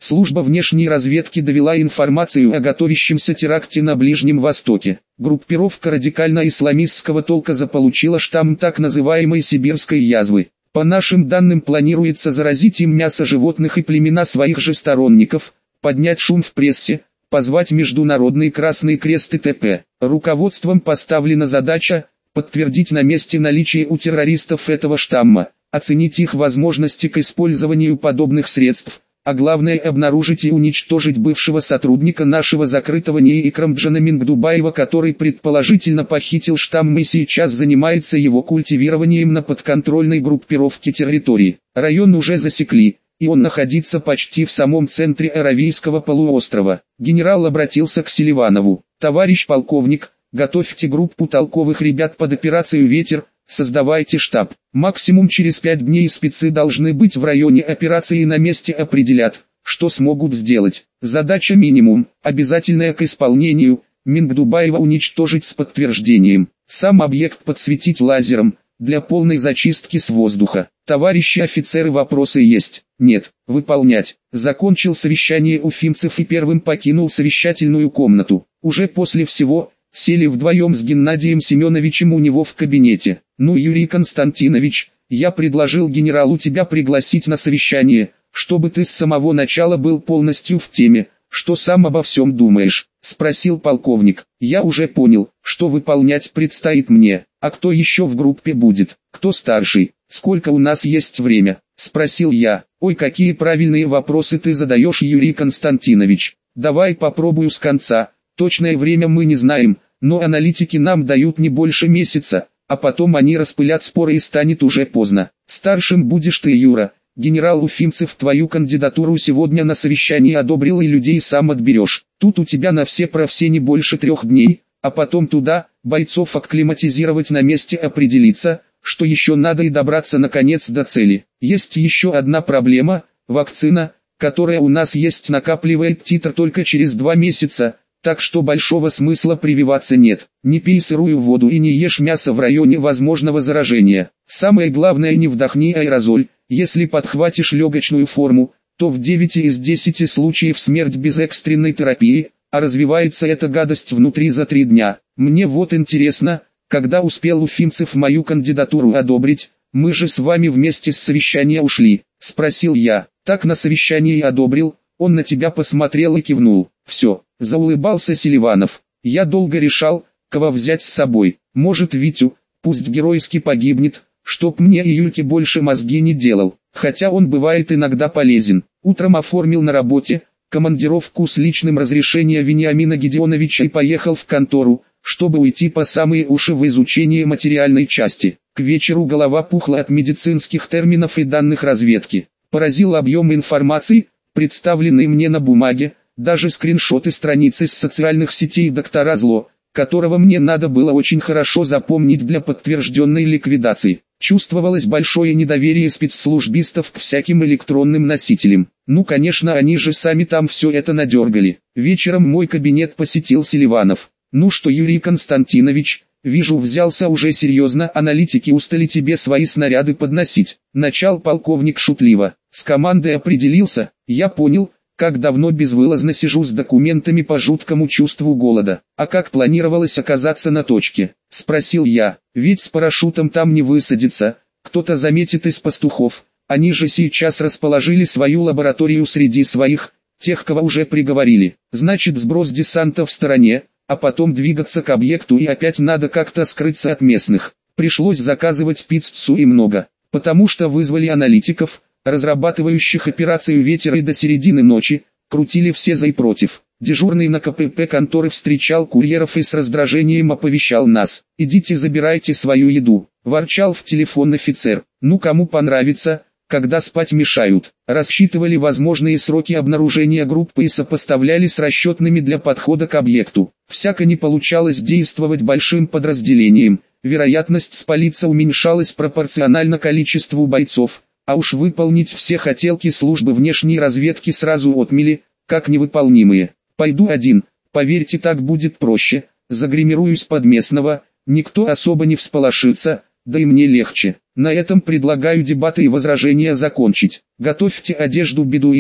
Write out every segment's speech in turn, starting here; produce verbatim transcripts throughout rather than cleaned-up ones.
Служба внешней разведки довела информацию о готовящемся теракте на Ближнем Востоке. Группировка радикально-исламистского толка заполучила штамм так называемой сибирской язвы. По нашим данным, планируется заразить им мясо животных и племена своих же сторонников, поднять шум в прессе, позвать Международный Красный Крест и т.п. Руководством поставлена задача подтвердить на месте наличие у террористов этого штамма, оценить их возможности к использованию подобных средств, а главное обнаружить и уничтожить бывшего сотрудника нашего закрытого НИИ Икрамджана Мингдубаева, который предположительно похитил штамм и сейчас занимается его культивированием на подконтрольной группировке территории. Район уже засекли, и он находится почти в самом центре Аравийского полуострова. Генерал обратился к Селиванову. «Товарищ полковник, готовьте группу толковых ребят под операцию «Ветер», создавайте штаб. Максимум через пять дней спецы должны быть в районе операции и на месте определят, что смогут сделать. Задача минимум, обязательная к исполнению, Мингдубаева уничтожить с подтверждением. Сам объект подсветить лазером, для полной зачистки с воздуха. Товарищи офицеры, вопросы есть? Нет. Выполнять». Закончил совещание уфимцев и первым покинул совещательную комнату. Уже после всего сели вдвоем с Геннадием Семеновичем у него в кабинете. «Ну, Юрий Константинович, я предложил генералу тебя пригласить на совещание, чтобы ты с самого начала был полностью в теме, что сам обо всем думаешь», — спросил полковник. «Я уже понял, что выполнять предстоит мне. А кто еще в группе будет? Кто старший? Сколько у нас есть время?» — спросил я. «Ой, какие правильные вопросы ты задаешь, Юрий Константинович. Давай попробую с конца. Точное время мы не знаем, но аналитики нам дают не больше месяца, а потом они распылят споры и станет уже поздно. Старшим будешь ты, Юра. Генерал Уфимцев твою кандидатуру сегодня на совещании одобрил и людей сам отберешь. Тут у тебя на все про все не больше трех дней, а потом туда, бойцов акклиматизировать, на месте определиться, что еще надо, и добраться наконец до цели. Есть еще одна проблема – вакцина, которая у нас есть, накапливает титр только через два месяца. Так что большого смысла прививаться нет. Не пей сырую воду и не ешь мясо в районе возможного заражения. Самое главное, не вдохни аэрозоль. Если подхватишь легочную форму, то в девять из десяти случаев смерть без экстренной терапии, а развивается эта гадость внутри за три дня. Мне вот интересно, когда успел Уфимцев мою кандидатуру одобрить? Мы же с вами вместе с совещания ушли, спросил я. Так на совещании одобрил, он на тебя посмотрел и кивнул. Все. Заулыбался Селиванов. Я долго решал, кого взять с собой. Может, Витю, пусть геройски погибнет, чтоб мне и Юльке больше мозги не делал. Хотя он бывает иногда полезен. Утром оформил на работе командировку с личным разрешения Вениамина Гедеоновича и поехал в контору, чтобы уйти по самые уши в изучение материальной части. К вечеру голова пухла от медицинских терминов и данных разведки. Поразил объем информации, представленный мне на бумаге. Даже скриншоты страницы с социальных сетей доктора Зло, которого мне надо было очень хорошо запомнить для подтвержденной ликвидации. Чувствовалось большое недоверие спецслужбистов к всяким электронным носителям. Ну, конечно, они же сами там все это надергали. Вечером мой кабинет посетил Селиванов. «Ну что, Юрий Константинович, вижу, взялся уже серьезно, аналитики устали тебе свои снаряды подносить». Начал полковник шутливо. «С командой определился, я понял, как давно безвылазно сижу с документами по жуткому чувству голода. А как планировалось оказаться на точке?» — спросил я. «Ведь с парашютом там не высадиться, кто-то заметит из пастухов. Они же сейчас расположили свою лабораторию среди своих, тех, кого уже приговорили. Значит, сброс десанта в стороне, а потом двигаться к объекту, и опять надо как-то скрыться от местных. Пришлось заказывать пиццу и много, потому что вызвали аналитиков, разрабатывающих операцию «Ветер», и до середины ночи крутили все за и против. Дежурный на ка пэ пэ конторы встречал курьеров и с раздражением оповещал нас: «Идите забирайте свою еду», – ворчал в телефон офицер. «Ну, кому понравится, когда спать мешают». Рассчитывали возможные сроки обнаружения группы и сопоставляли с расчетными для подхода к объекту. Всяко не получалось действовать большим подразделением, вероятность спалиться уменьшалась пропорционально количеству бойцов. А уж выполнить все хотелки службы внешней разведки сразу отмели, как невыполнимые. «Пойду один, поверьте, так будет проще, загримируюсь под местного, никто особо не всполошится, да и мне легче. На этом предлагаю дебаты и возражения закончить. Готовьте одежду бедуина,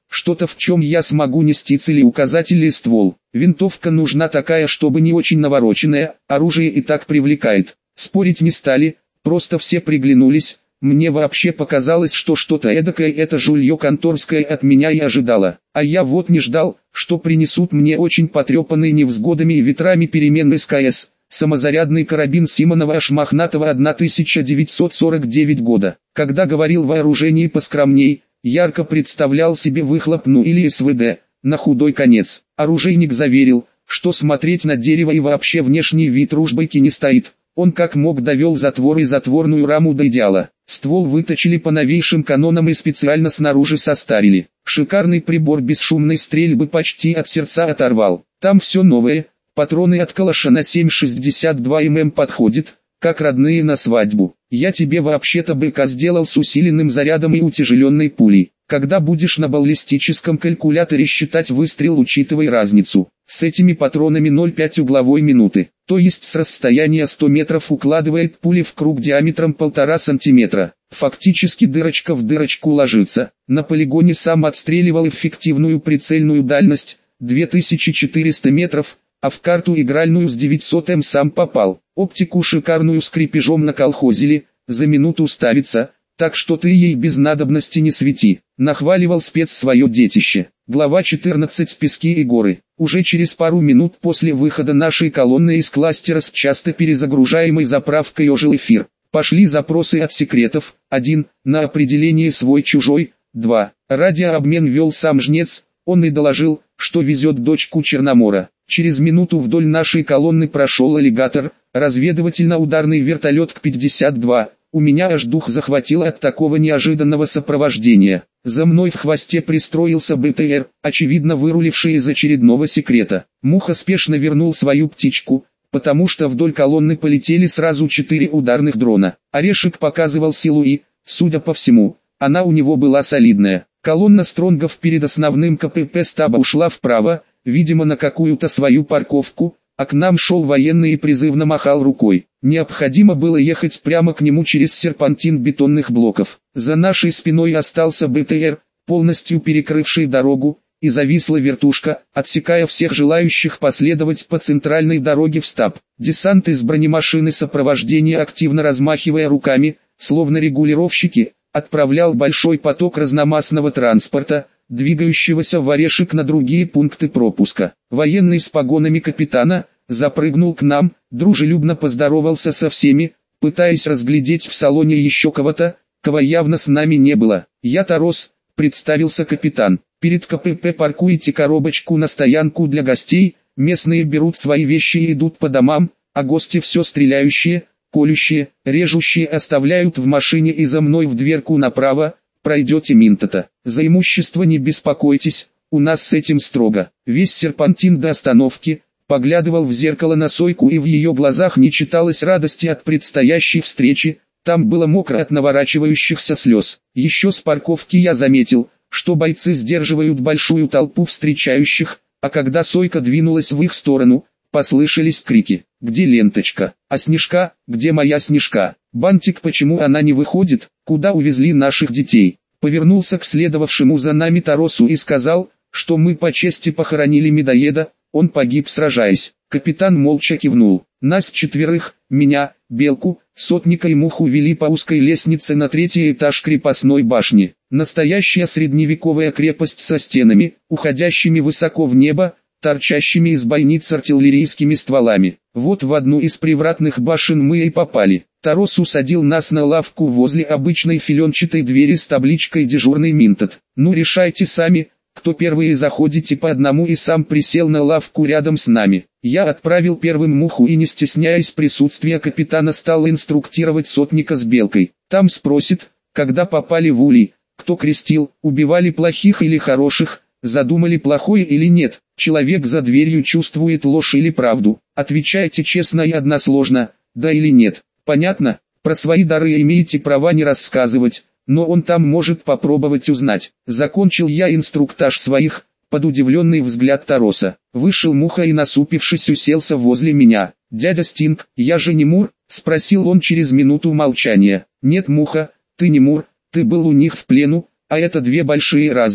что-то, в чем я смогу нести целеуказатель или ствол. Винтовка нужна такая, чтобы не очень навороченная, оружие и так привлекает. Спорить не стали, просто все приглянулись. Мне вообще показалось, что что-то эдакое это жулье конторское от меня и ожидало. А я вот не ждал, что принесут мне очень потрепанный невзгодами и ветрами переменный СКС. Самозарядный карабин Симонова Ашмахнатова тысяча девятьсот сорок девятого года. Когда говорил вооружении поскромней, ярко представлял себе выхлоп ну или СВД, на худой конец. Оружейник заверил, что смотреть на дерево и вообще внешний вид ружбойки не стоит. Он как мог довел затвор и затворную раму до идеала. Ствол выточили по новейшим канонам и специально снаружи состарили. Шикарный прибор бесшумной стрельбы почти от сердца оторвал. Там все новое. Патроны от калаша на семь шестьдесят два миллиметра подходит, как родные на свадьбу. Я тебе вообще-то БК сделал с усиленным зарядом и утяжеленной пулей. Когда будешь на баллистическом калькуляторе считать выстрел, учитывай разницу. С этими патронами ноль целых пять угловой минуты, то есть с расстояния сто метров укладывает пули в круг диаметром полтора сантиметра. Фактически дырочка в дырочку ложится. На полигоне сам отстреливал эффективную прицельную дальность две тысячи четыреста метров, а в карту игральную с девятьсот метров сам попал. Оптику шикарную с крепежом наколхозили, за минуту ставится, так что ты ей без надобности не свети. Нахваливал спец свое детище. Глава четырнадцать. Пески и горы. Уже через пару минут после выхода нашей колонны из кластера с часто перезагружаемой заправкой ожил эфир. Пошли запросы от секретов. один. На определение свой-чужой. два. Радиообмен вел сам Жнец. Он и доложил, что везет дочку Черномора. Через минуту вдоль нашей колонны прошел аллигатор, разведывательно-ударный вертолет К пятьдесят два. У меня аж дух захватило от такого неожиданного сопровождения. За мной в хвосте пристроился БТР, очевидно выруливший из очередного секрета. Муха спешно вернул свою птичку, потому что вдоль колонны полетели сразу четыре ударных дрона. Орешек показывал силу и, судя по всему, она у него была солидная. Колонна стронгов перед основным КПП стаба ушла вправо, видимо на какую-то свою парковку, а к нам шел военный и призывно махал рукой. Необходимо было ехать прямо к нему через серпантин бетонных блоков. За нашей спиной остался БТР, полностью перекрывший дорогу, и зависла вертушка, отсекая всех желающих последовать по центральной дороге в стаб. Десант из бронемашины сопровождения, активно размахивая руками, словно регулировщики, отправлял большой поток разномастного транспорта, двигающегося в Орешек на другие пункты пропуска. Военный с погонами капитана запрыгнул к нам, дружелюбно поздоровался со всеми, пытаясь разглядеть в салоне еще кого-то, кого явно с нами не было. «Я Тарос», — представился капитан. «Перед КПП паркуете коробочку на стоянку для гостей, местные берут свои вещи и идут по домам, а гости все стреляющие, колющие, режущие оставляют в машине и за мной в дверку направо, пройдете Минтота. За имущество не беспокойтесь, у нас с этим строго». Весь серпантин до остановки поглядывал в зеркало на Сойку, и в ее глазах не читалось радости от предстоящей встречи, там было мокро от наворачивающихся слез. Еще с парковки я заметил, что бойцы сдерживают большую толпу встречающих, а когда Сойка двинулась в их сторону, послышались крики: «Где ленточка? А Снежка? Где моя Снежка? Бантик, почему она не выходит? Куда увезли наших детей?» Повернулся к следовавшему за нами Таросу и сказал, что мы по чести похоронили медоеда, он погиб сражаясь. Капитан молча кивнул. Нас четверых, меня, Белку, Сотника и Муху вели по узкой лестнице на третий этаж крепостной башни. Настоящая средневековая крепость со стенами, уходящими высоко в небо, торчащими из бойниц артиллерийскими стволами. Вот в одну из привратных башен мы и попали. Тарос усадил нас на лавку возле обычной филенчатой двери с табличкой «Дежурный Минтот». «Ну решайте сами, кто первые заходите по одному», и сам присел на лавку рядом с нами. Я отправил первым Муху и, не стесняясь присутствия капитана, стал инструктировать Сотника с Белкой. Там спросит, когда попали в улей, кто крестил, убивали плохих или хороших, задумали плохое или нет. Человек за дверью чувствует ложь или правду. Отвечайте честно и односложно, да или нет. Понятно? Про свои дары имеете права не рассказывать, но он там может попробовать узнать. Закончил я инструктаж своих, под удивленный взгляд Тароса. Вышел Муха и, насупившись, уселся возле меня. «Дядя Стинг, я же не Мур?» — спросил он через минуту молчания. «Нет, Муха, ты не Мур, ты был у них в плену, а это две большие разницы.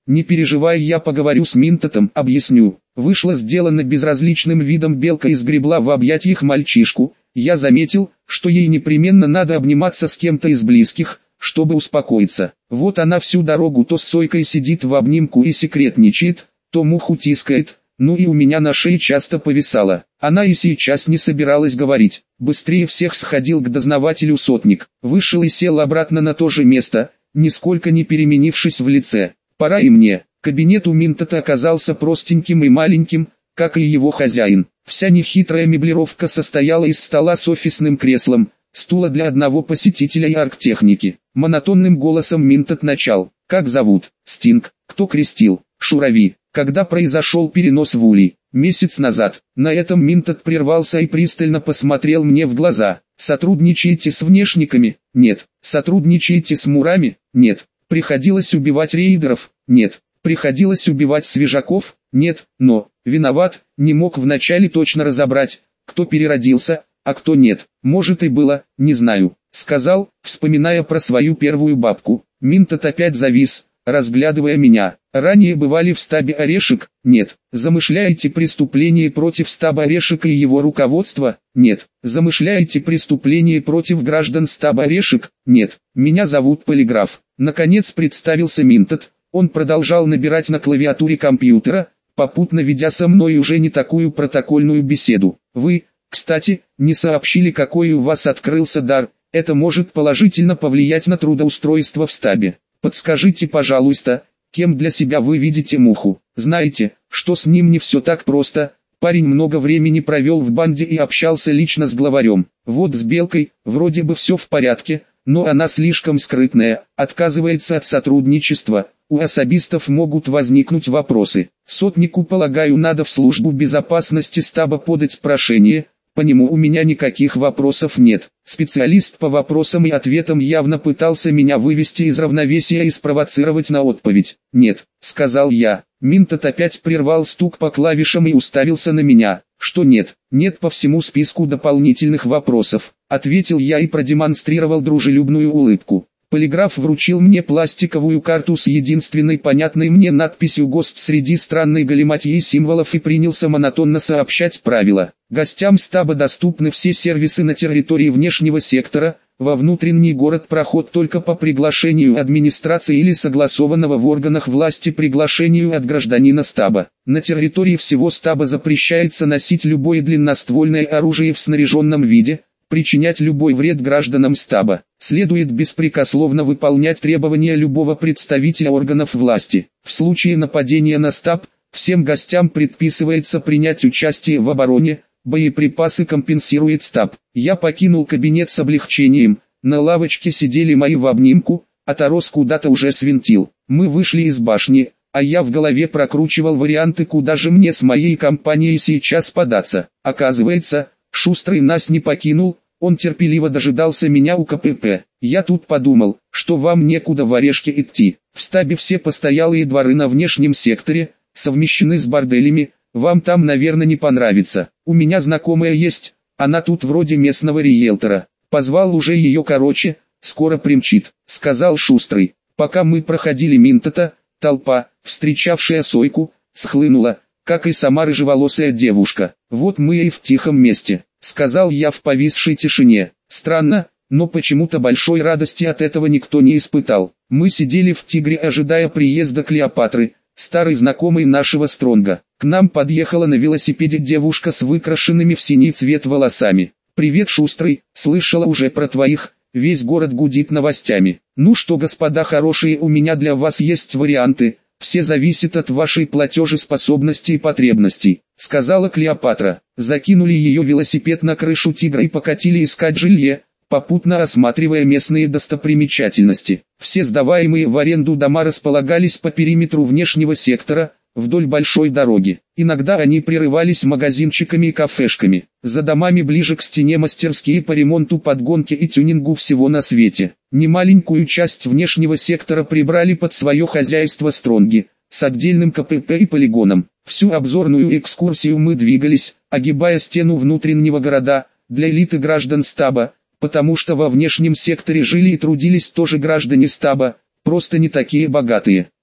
Не переживай, я поговорю с Минтотом, объясню. Вышла сделана безразличным видом белка и сгребла в объятиях мальчишку. Я заметил, что ей непременно надо обниматься с кем-то из близких, чтобы успокоиться. Вот она всю дорогу то с Сойкой сидит в обнимку и секретничает, то муху тискает, ну и у меня на шее часто повисала. Она и сейчас не собиралась говорить. Быстрее всех сходил к дознавателю сотник, вышел и сел обратно на то же место, нисколько не переменившись в лице. Пора и мне. Кабинет у Минтота оказался простеньким и маленьким, как и его хозяин. Вся нехитрая меблировка состояла из стола с офисным креслом, стула для одного посетителя и арктехники. Монотонным голосом Минтот начал. Как зовут? Стинг. Кто крестил? Шурави. Когда произошел перенос в улей? Месяц назад. На этом Минтот прервался и пристально посмотрел мне в глаза. Сотрудничаете с внешниками? Нет. Сотрудничаете с мурами? Нет. Приходилось убивать рейдеров? Нет. Приходилось убивать свежаков? Нет. Но, виноват, не мог вначале точно разобрать, кто переродился, а кто нет. Может и было, не знаю. Сказал, вспоминая про свою первую бабку. Минтот опять завис, разглядывая меня. Ранее бывали в стабе Орешек? Нет. Замышляете преступление против стаба Орешек и его руководства? Нет. Замышляете преступление против граждан стаба Орешек? Нет. Меня зовут Полиграф. Наконец представился Минтот. Он продолжал набирать на клавиатуре компьютера, попутно ведя со мной уже не такую протокольную беседу. Вы, кстати, не сообщили, какой у вас открылся дар. Это может положительно повлиять на трудоустройство в стабе. Подскажите, пожалуйста, кем для себя вы видите муху? Знаете, что с ним не все так просто. Парень много времени провел в банде и общался лично с главарем. Вот с Белкой, вроде бы все в порядке, но она слишком скрытная, отказывается от сотрудничества. У особистов могут возникнуть вопросы. Сотнику, полагаю, надо в службу безопасности стаба подать прошение. По нему у меня никаких вопросов нет. Специалист по вопросам и ответам явно пытался меня вывести из равновесия и спровоцировать на отповедь. «Нет», — сказал я. Минтот опять прервал стук по клавишам и уставился на меня. «Что нет?» «Нет по всему списку дополнительных вопросов», — ответил я и продемонстрировал дружелюбную улыбку. Полиграф вручил мне пластиковую карту с единственной понятной мне надписью «ГОСТ» среди странной галиматьи символов и принялся монотонно сообщать правила. Гостям стаба доступны все сервисы на территории внешнего сектора, во внутренний город проход только по приглашению администрации или согласованного в органах власти приглашению от гражданина стаба. На территории всего стаба запрещается носить любое длинноствольное оружие в снаряженном виде, причинять любой вред гражданам стаба. Следует беспрекословно выполнять требования любого представителя органов власти. В случае нападения на стаб, всем гостям предписывается принять участие в обороне, боеприпасы компенсирует стаб. Я покинул кабинет с облегчением, на лавочке сидели мои в обнимку, а Тарос куда-то уже свинтил. Мы вышли из башни, а я в голове прокручивал варианты, куда же мне с моей компанией сейчас податься. Оказывается, Шустрый нас не покинул, он терпеливо дожидался меня у ка пэ пэ. Я тут подумал, что вам некуда в Орешке идти. В стабе все постоялые дворы на внешнем секторе, совмещены с борделями, вам там, наверное, не понравится. У меня знакомая есть, она тут вроде местного риэлтора. Позвал уже ее, короче, скоро примчит, сказал Шустрый. Пока мы проходили Минтота, толпа, встречавшая Сойку, схлынула, как и сама рыжеволосая девушка. Вот мы и в тихом месте, сказал я в повисшей тишине. Странно, но почему-то большой радости от этого никто не испытал. Мы сидели в Тигре, ожидая приезда Клеопатры, старой знакомой нашего Стронга. К нам подъехала на велосипеде девушка с выкрашенными в синий цвет волосами. «Привет, Шустрый, слышала уже про твоих, весь город гудит новостями. Ну что, господа хорошие, у меня для вас есть варианты, все зависит от вашей платежеспособности и потребностей», сказала Клеопатра. Закинули ее велосипед на крышу Тигра и покатили искать жилье, попутно осматривая местные достопримечательности. Все сдаваемые в аренду дома располагались по периметру внешнего сектора, вдоль большой дороги. Иногда они прерывались магазинчиками и кафешками. За домами ближе к стене мастерские по ремонту, подгонке и тюнингу всего на свете. Немаленькую часть внешнего сектора прибрали под свое хозяйство Стронги, с отдельным ка пэ пэ и полигоном. Всю обзорную экскурсию мы двигались, огибая стену внутреннего города, для элиты граждан стаба, потому что во внешнем секторе жили и трудились тоже граждане стаба, просто не такие богатые.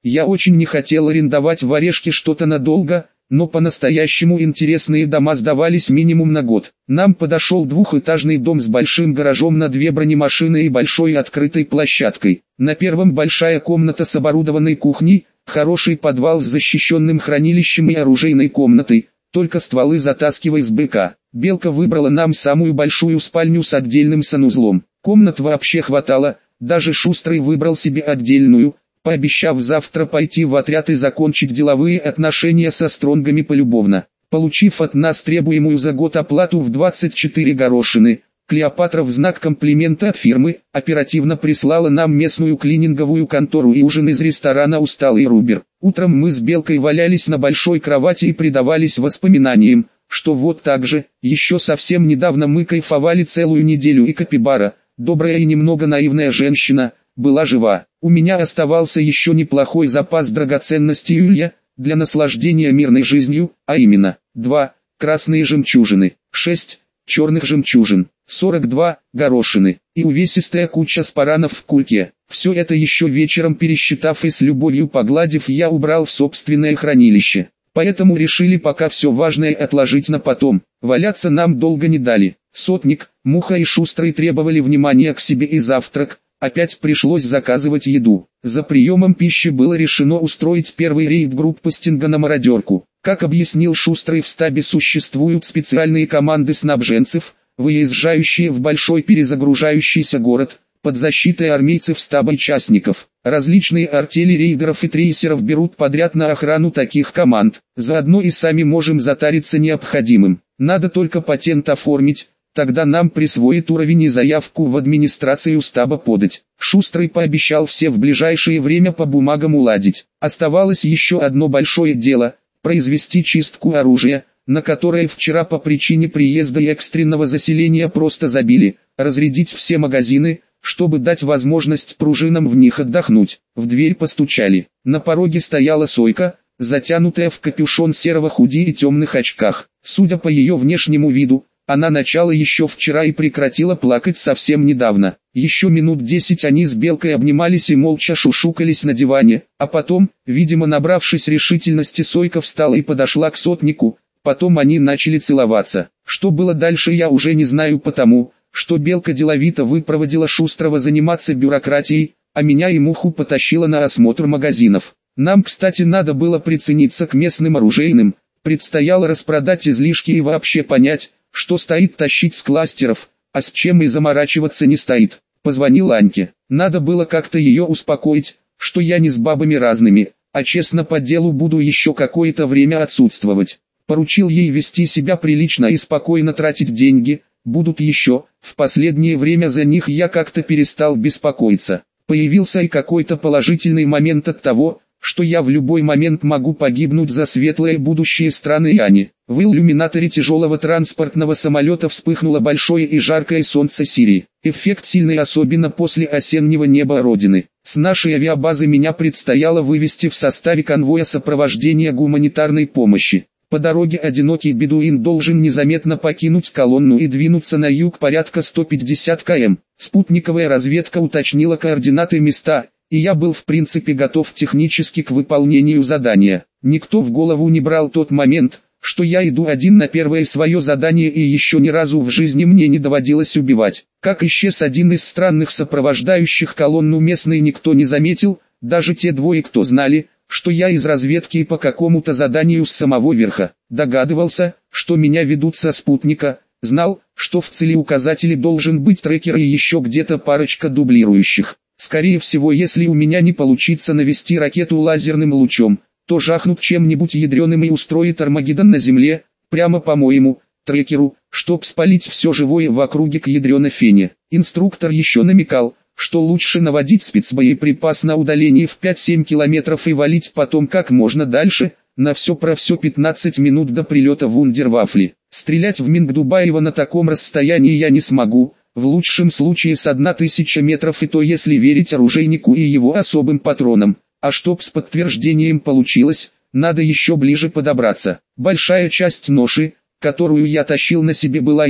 Я очень не хотел арендовать в Орешке что-то надолго, но по-настоящему интересные дома сдавались минимум на год. Нам подошел двухэтажный дом с большим гаражом на две бронемашины и большой открытой площадкой. На первом большая комната с оборудованной кухней, хороший подвал с защищенным хранилищем и оружейной комнатой, только стволы затаскивай с быка. Белка выбрала нам самую большую спальню с отдельным санузлом. Комнат вообще хватало, даже Шустрый выбрал себе отдельную, пообещав завтра пойти в отряд и закончить деловые отношения со Стронгами полюбовно. Получив от нас требуемую за год оплату в двадцать четыре горошины, Клеопатра в знак комплимента от фирмы оперативно прислала нам местную клининговую контору и ужин из ресторана «Усталый Рубер». Утром мы с Белкой валялись на большой кровати и предавались воспоминаниям, что вот так же, еще совсем недавно мы кайфовали целую неделю, и Капибара, добрая и немного наивная женщина, была жива. У меня оставался еще неплохой запас драгоценностей Юлья, для наслаждения мирной жизнью, а именно, два красные жемчужины, шесть черных жемчужин, сорок два горошины, и увесистая куча спаранов в кульке. Все это еще вечером пересчитав и с любовью погладив, я убрал в собственное хранилище. Поэтому решили пока все важное отложить на потом. Валяться нам долго не дали. Сотник, Муха и Шустрый требовали внимания к себе и завтрак. Опять пришлось заказывать еду. За приемом пищи было решено устроить первый рейд группы Стинга на мародерку. Как объяснил Шустрый, в стабе существуют специальные команды снабженцев, выезжающие в большой перезагружающийся город, под защитой армейцев стаба и частников. Различные артели рейдеров и трейсеров берут подряд на охрану таких команд. Заодно и сами можем затариться необходимым. Надо только патент оформить. Тогда нам присвоит уровень и заявку в администрацию стаба подать. Шустрый пообещал все в ближайшее время по бумагам уладить. Оставалось еще одно большое дело – произвести чистку оружия, на которое вчера по причине приезда и экстренного заселения просто забили, разрядить все магазины, чтобы дать возможность пружинам в них отдохнуть. В дверь постучали. На пороге стояла Сойка, затянутая в капюшон серого худи и темных очках. Судя по ее внешнему виду, она начала еще вчера и прекратила плакать совсем недавно. Еще минут десять они с Белкой обнимались и молча шушукались на диване, а потом, видимо набравшись решительности, Сойка встала и подошла к сотнику, потом они начали целоваться. Что было дальше, я уже не знаю, потому что Белка деловито выпроводила Шустрого заниматься бюрократией, а меня и Муху потащила на осмотр магазинов. Нам, кстати, надо было прицениться к местным оружейным, предстояло распродать излишки и вообще понять, что стоит тащить с кластеров, а с чем и заморачиваться не стоит. Позвонил Аньке. Надо было как-то ее успокоить, что я не с бабами разными, а честно по делу буду еще какое-то время отсутствовать. Поручил ей вести себя прилично и спокойно тратить деньги, будут еще. В последнее время за них я как-то перестал беспокоиться. Появился и какой-то положительный момент от того, что я в любой момент могу погибнуть за светлое будущее страны Яни. В иллюминаторе тяжелого транспортного самолета вспыхнуло большое и жаркое солнце Сирии. Эффект сильный, особенно после осеннего неба Родины. С нашей авиабазы меня предстояло вывести в составе конвоя сопровождения гуманитарной помощи. По дороге одинокий бедуин должен незаметно покинуть колонну и двинуться на юг порядка сто пятьдесят километров. Спутниковая разведка уточнила координаты места, и я был в принципе готов технически к выполнению задания. Никто в голову не брал тот момент, что я иду один на первое свое задание, и еще ни разу в жизни мне не доводилось убивать. Как исчез один из странных сопровождающих колонну, местный никто не заметил, даже те двое, кто знали, что я из разведки и по какому-то заданию с самого верха. Догадывался, что меня ведут со спутника, знал, что в целеуказателе должен быть трекер и еще где-то парочка дублирующих. Скорее всего, если у меня не получится навести ракету лазерным лучом, то жахнут чем-нибудь ядреным и устроит Армагеддон на земле, прямо по моему трекеру, чтоб спалить все живое в округе к ядреной фене. Инструктор еще намекал, что лучше наводить спецбоеприпас на удалении в пять-семь километров и валить потом как можно дальше, на все про все пятнадцать минут до прилета вундервафли. Стрелять в Мингдубаева на таком расстоянии я не смогу, в лучшем случае с одна тысяча метров, и то если верить оружейнику и его особым патронам. А чтоб с подтверждением получилось, надо еще ближе подобраться. Большая часть ноши, которую я тащил на себе, была еда,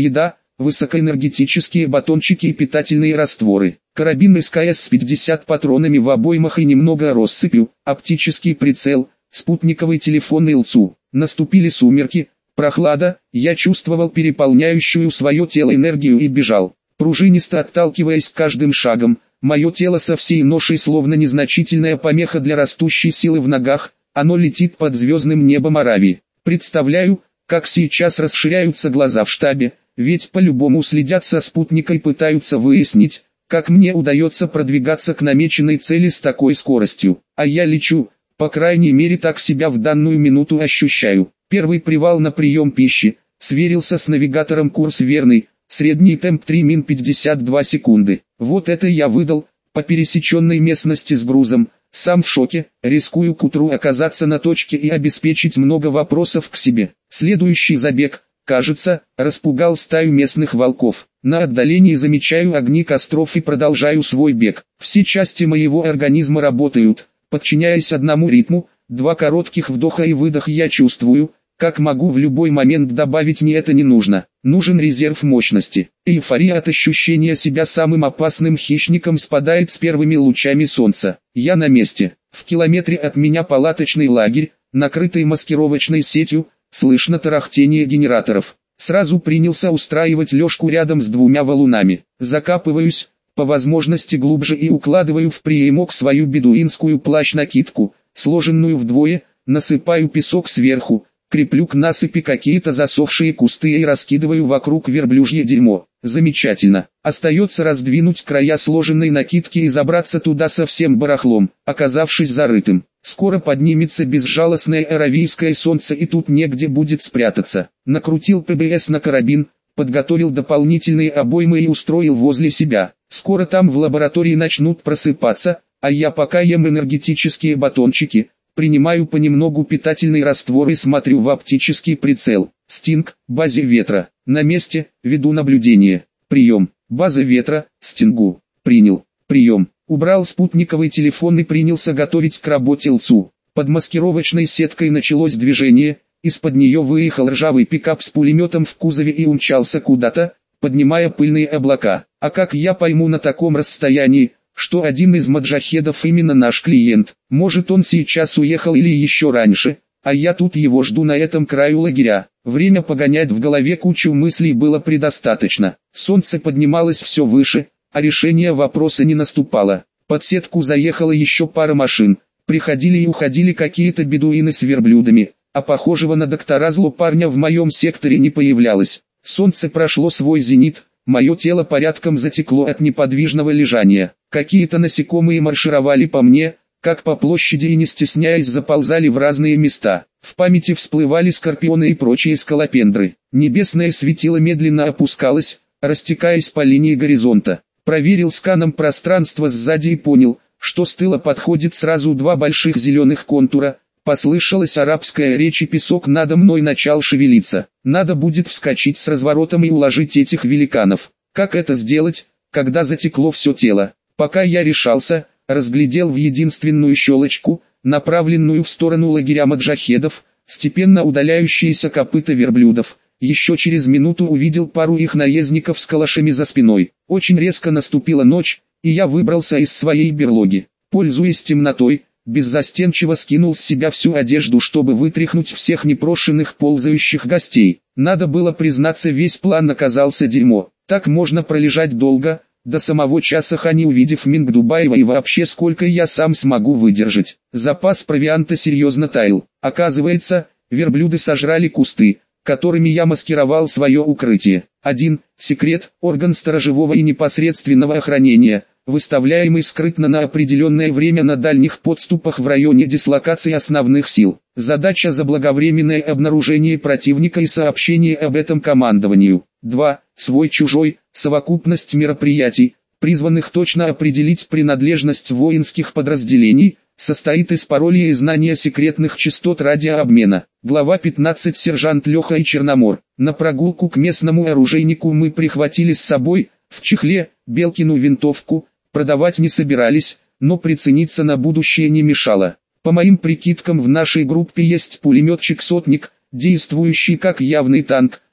высокоэнергетические батончики и питательные растворы, карабин эс ка эс с пятьдесят патронами в обоймах и немного россыпью, оптический прицел, спутниковый телефон и ЛЦУ. Наступили сумерки, прохлада, я чувствовал переполняющую свое тело энергию и бежал, пружинисто отталкиваясь каждым шагом. Мое тело со всей ношей словно незначительная помеха для растущей силы в ногах, оно летит под звездным небом Аравии. Представляю, как сейчас расширяются глаза в штабе, ведь по-любому следят со спутника и пытаются выяснить, как мне удается продвигаться к намеченной цели с такой скоростью. А я лечу, по крайней мере так себя в данную минуту ощущаю. Первый привал на прием пищи, сверился с навигатором, курс верный. Средний темп три минуты пятьдесят две секунды. Вот это я выдал, по пересеченной местности с грузом. Сам в шоке, рискую к утру оказаться на точке и обеспечить много вопросов к себе. Следующий забег, кажется, распугал стаю местных волков. На отдалении замечаю огни костров и продолжаю свой бег. Все части моего организма работают, подчиняясь одному ритму. Два коротких вдоха и выдох я чувствую, как могу в любой момент добавить, не это не нужно. Нужен резерв мощности. Эйфория от ощущения себя самым опасным хищником спадает с первыми лучами солнца. Я на месте. В километре от меня палаточный лагерь, накрытый маскировочной сетью, слышно тарахтение генераторов. Сразу принялся устраивать лёжку рядом с двумя валунами. Закапываюсь, по возможности глубже, и укладываю в приемок свою бедуинскую плащ-накидку, сложенную вдвое, насыпаю песок сверху, креплю к насыпи какие-то засохшие кусты и раскидываю вокруг верблюжье дерьмо. Замечательно. Остается раздвинуть края сложенной накидки и забраться туда со всем барахлом, оказавшись зарытым. Скоро поднимется безжалостное аравийское солнце, и тут негде будет спрятаться. Накрутил пэ бэ эс на карабин, подготовил дополнительные обоймы и устроил возле себя. Скоро там в лаборатории начнут просыпаться, а я пока ем энергетические батончики. Принимаю понемногу питательный раствор и смотрю в оптический прицел. Стинг, базе ветра. На месте, веду наблюдение. Прием. База ветра, Стингу. Принял. Прием. Убрал спутниковый телефон и принялся готовить к работе ЛЦУ. Под маскировочной сеткой началось движение, из-под нее выехал ржавый пикап с пулеметом в кузове и умчался куда-то, поднимая пыльные облака. А как я пойму на таком расстоянии, что один из маджахедов именно наш клиент? Может, он сейчас уехал или еще раньше, а я тут его жду на этом краю лагеря. Время погонять в голове кучу мыслей было предостаточно. Солнце поднималось все выше, а решение вопроса не наступало. Под сетку заехала еще пара машин, приходили и уходили какие-то бедуины с верблюдами, а похожего на доктора зло парня в моем секторе не появлялось. Солнце прошло свой зенит, мое тело порядком затекло от неподвижного лежания. Какие-то насекомые маршировали по мне, как по площади, и не стесняясь заползали в разные места. В памяти всплывали скорпионы и прочие скалопендры. Небесное светило медленно опускалось, растекаясь по линии горизонта. Проверил сканом пространство сзади и понял, что с тыла подходит сразу два больших зеленых контура. Послышалась арабская речь, и песок надо мной начал шевелиться. Надо будет вскочить с разворотом и уложить этих великанов. Как это сделать, когда затекло все тело? Пока я решался, разглядел в единственную щелочку, направленную в сторону лагеря маджахедов, степенно удаляющиеся копыта верблюдов. Еще через минуту увидел пару их наездников с калашами за спиной. Очень резко наступила ночь, и я выбрался из своей берлоги. Пользуясь темнотой, беззастенчиво скинул с себя всю одежду, чтобы вытряхнуть всех непрошенных ползающих гостей. Надо было признаться, весь план оказался дерьмо. Так можно пролежать долго, до самого часа хани, увидев Мингдубаева, и вообще сколько я сам смогу выдержать. Запас провианта серьезно таял. Оказывается, верблюды сожрали кусты, которыми я маскировал свое укрытие. Один секрет, орган сторожевого и непосредственного охранения, выставляемый скрытно на определенное время на дальних подступах в районе дислокации основных сил. Задача — заблаговременное обнаружение противника и сообщение об этом командованию. два. Свой-чужой, совокупность мероприятий, призванных точно определить принадлежность воинских подразделений, состоит из паролей и знания секретных частот радиообмена. Глава пятнадцать. Сержант Леха и Черномор. На прогулку к местному оружейнику мы прихватили с собой, в чехле, Белкину винтовку. Продавать не собирались, но прицениться на будущее не мешало. По моим прикидкам, в нашей группе есть пулеметчик-сотник, действующий как явный танк,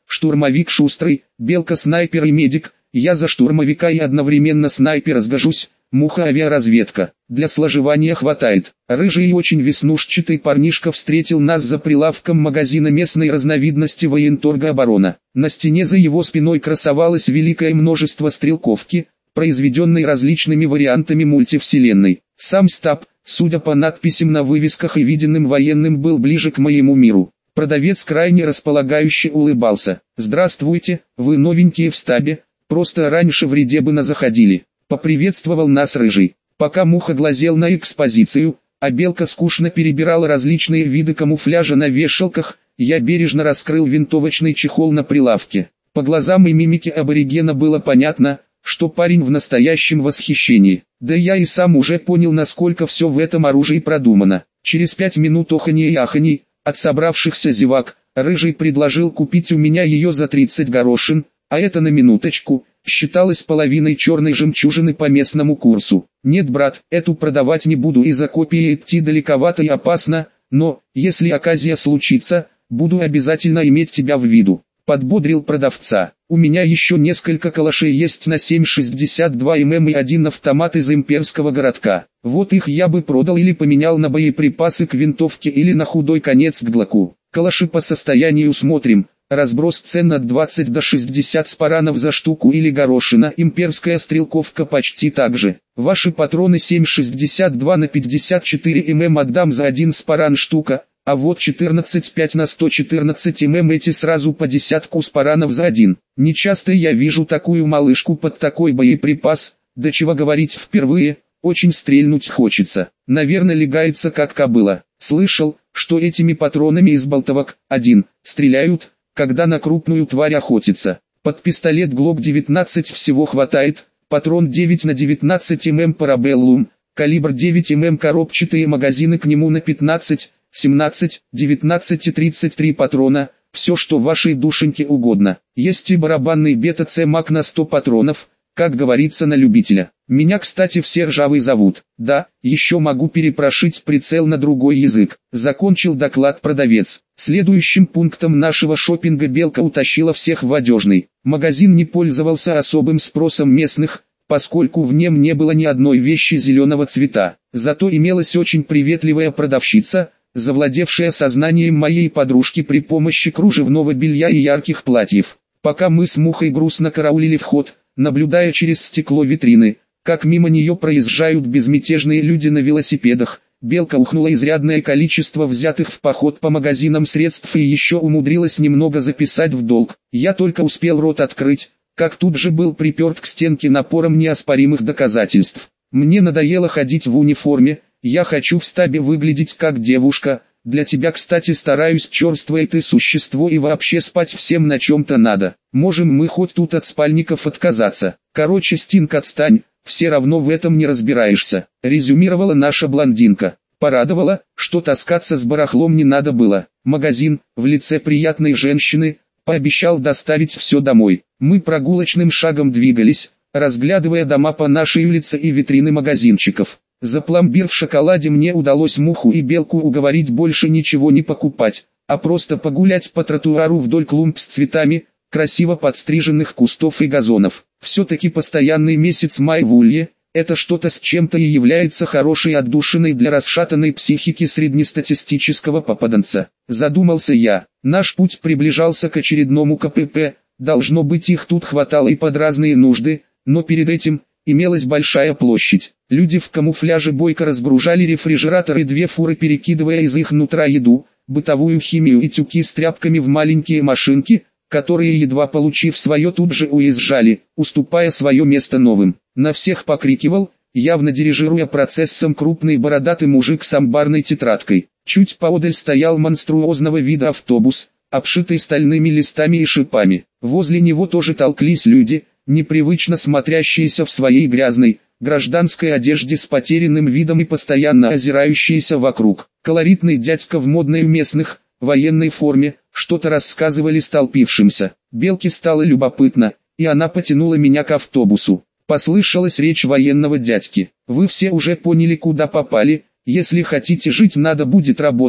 штурмовик шустрый, Белка снайпер и медик, я за штурмовика и одновременно снайпера сгожусь, Муха авиаразведка, для сложевания хватает. Рыжий и очень веснушчатый парнишка встретил нас за прилавком магазина местной разновидности военторга оборона. На стене за его спиной красовалось великое множество стрелковки, произведенной различными вариантами мультивселенной. Сам Стаб, судя по надписям на вывесках и виденным военным, был ближе к моему миру. Продавец крайне располагающе улыбался. «Здравствуйте, вы новенькие в Стабе, просто раньше в Редебино заходили». Поприветствовал нас Рыжий. Пока Муха глазел на экспозицию, а Белка скучно перебирала различные виды камуфляжа на вешалках, я бережно раскрыл винтовочный чехол на прилавке. По глазам и мимике аборигена было понятно, что парень в настоящем восхищении. Да я и сам уже понял, насколько все в этом оружии продумано. Через пять минут оханья и аханий от собравшихся зевак, Рыжий предложил купить у меня ее за тридцать горошин, а это на минуточку считалось половиной черной жемчужины по местному курсу. Нет, брат, эту продавать не буду, и за копией идти далековато и опасно, но, если оказия случится, буду обязательно иметь тебя в виду. Подбодрил продавца. У меня еще несколько калашей есть на семь шестьдесят два мм и один автомат из имперского городка. Вот их я бы продал или поменял на боеприпасы к винтовке или на худой конец к глоку. Калаши по состоянию смотрим. Разброс цен от двадцати до шестидесяти спаранов за штуку или горошина. Имперская стрелковка почти так же. Ваши патроны семь шестьдесят два на пятьдесят четыре мм отдам за один спаран штука, а вот четырнадцать пять на сто четырнадцать мм эти сразу по десятку спаранов за один. Нечасто я вижу такую малышку под такой боеприпас, да чего говорить, впервые, очень стрельнуть хочется. Наверное, легается как кобыла. Слышал, что этими патронами из болтовок один стреляют, когда на крупную тварь охотится. Под пистолет глок девятнадцать всего хватает, патрон девять на девятнадцать мм парабеллум, калибр девять мм, коробчатые магазины к нему на пятнадцать, семнадцать, девятнадцать и тридцать три патрона, все что вашей душеньке угодно. Есть и барабанный бета-Ц Мак на сто патронов, как говорится, на любителя. Меня, кстати, все Ржавый зовут. Да, еще могу перепрошить прицел на другой язык. Закончил доклад продавец. Следующим пунктом нашего шопинга Белка утащила всех в одежный. Магазин не пользовался особым спросом местных, поскольку в нем не было ни одной вещи зеленого цвета. Зато имелась очень приветливая продавщица, завладевшая сознанием моей подружки при помощи кружевного белья и ярких платьев. Пока мы с Мухой грустно караулили вход, наблюдая через стекло витрины, как мимо нее проезжают безмятежные люди на велосипедах, Белка ухнула изрядное количество взятых в поход по магазинам средств и еще умудрилась немного записать в долг. Я только успел рот открыть, как тут же был приперт к стенке напором неоспоримых доказательств. Мне надоело ходить в униформе, я хочу в Стабе выглядеть как девушка. Для тебя, кстати, стараюсь, черствое ты существо, и вообще спать всем на чем-то надо. Можем мы хоть тут от спальников отказаться. Короче, Стинг, отстань, все равно в этом не разбираешься. Резюмировала наша блондинка. Порадовало, что таскаться с барахлом не надо было. Магазин, в лице приятной женщины, пообещал доставить все домой. Мы прогулочным шагом двигались, разглядывая дома по нашей улице и витрины магазинчиков. За пломбир в шоколаде мне удалось Муху и Белку уговорить больше ничего не покупать, а просто погулять по тротуару вдоль клумб с цветами, красиво подстриженных кустов и газонов. Все-таки постоянный месяц май в Улье – это что-то с чем-то и является хорошей отдушиной для расшатанной психики среднестатистического попаданца. Задумался я. Наш путь приближался к очередному ка пэ пэ, должно быть, их тут хватало и под разные нужды, но перед этим имелась большая площадь. Люди в камуфляже бойко разгружали рефрижераторы, две фуры перекидывая из их нутра еду, бытовую химию и тюки с тряпками в маленькие машинки, которые, едва получив свое, тут же уезжали, уступая свое место новым. На всех покрикивал, явно дирижируя процессом, крупный бородатый мужик с амбарной тетрадкой. Чуть поодаль стоял монструозного вида автобус, обшитый стальными листами и шипами. Возле него тоже толклись люди, непривычно смотрящиеся в своей грязной, гражданской одежде с потерянным видом и постоянно озирающиеся вокруг. Колоритный дядька в модной у местных, военной форме, что-то рассказывали столпившимся. Белке стало любопытно, и она потянула меня к автобусу. Послышалась речь военного дядьки. «Вы все уже поняли, куда попали, если хотите жить, надо будет работать,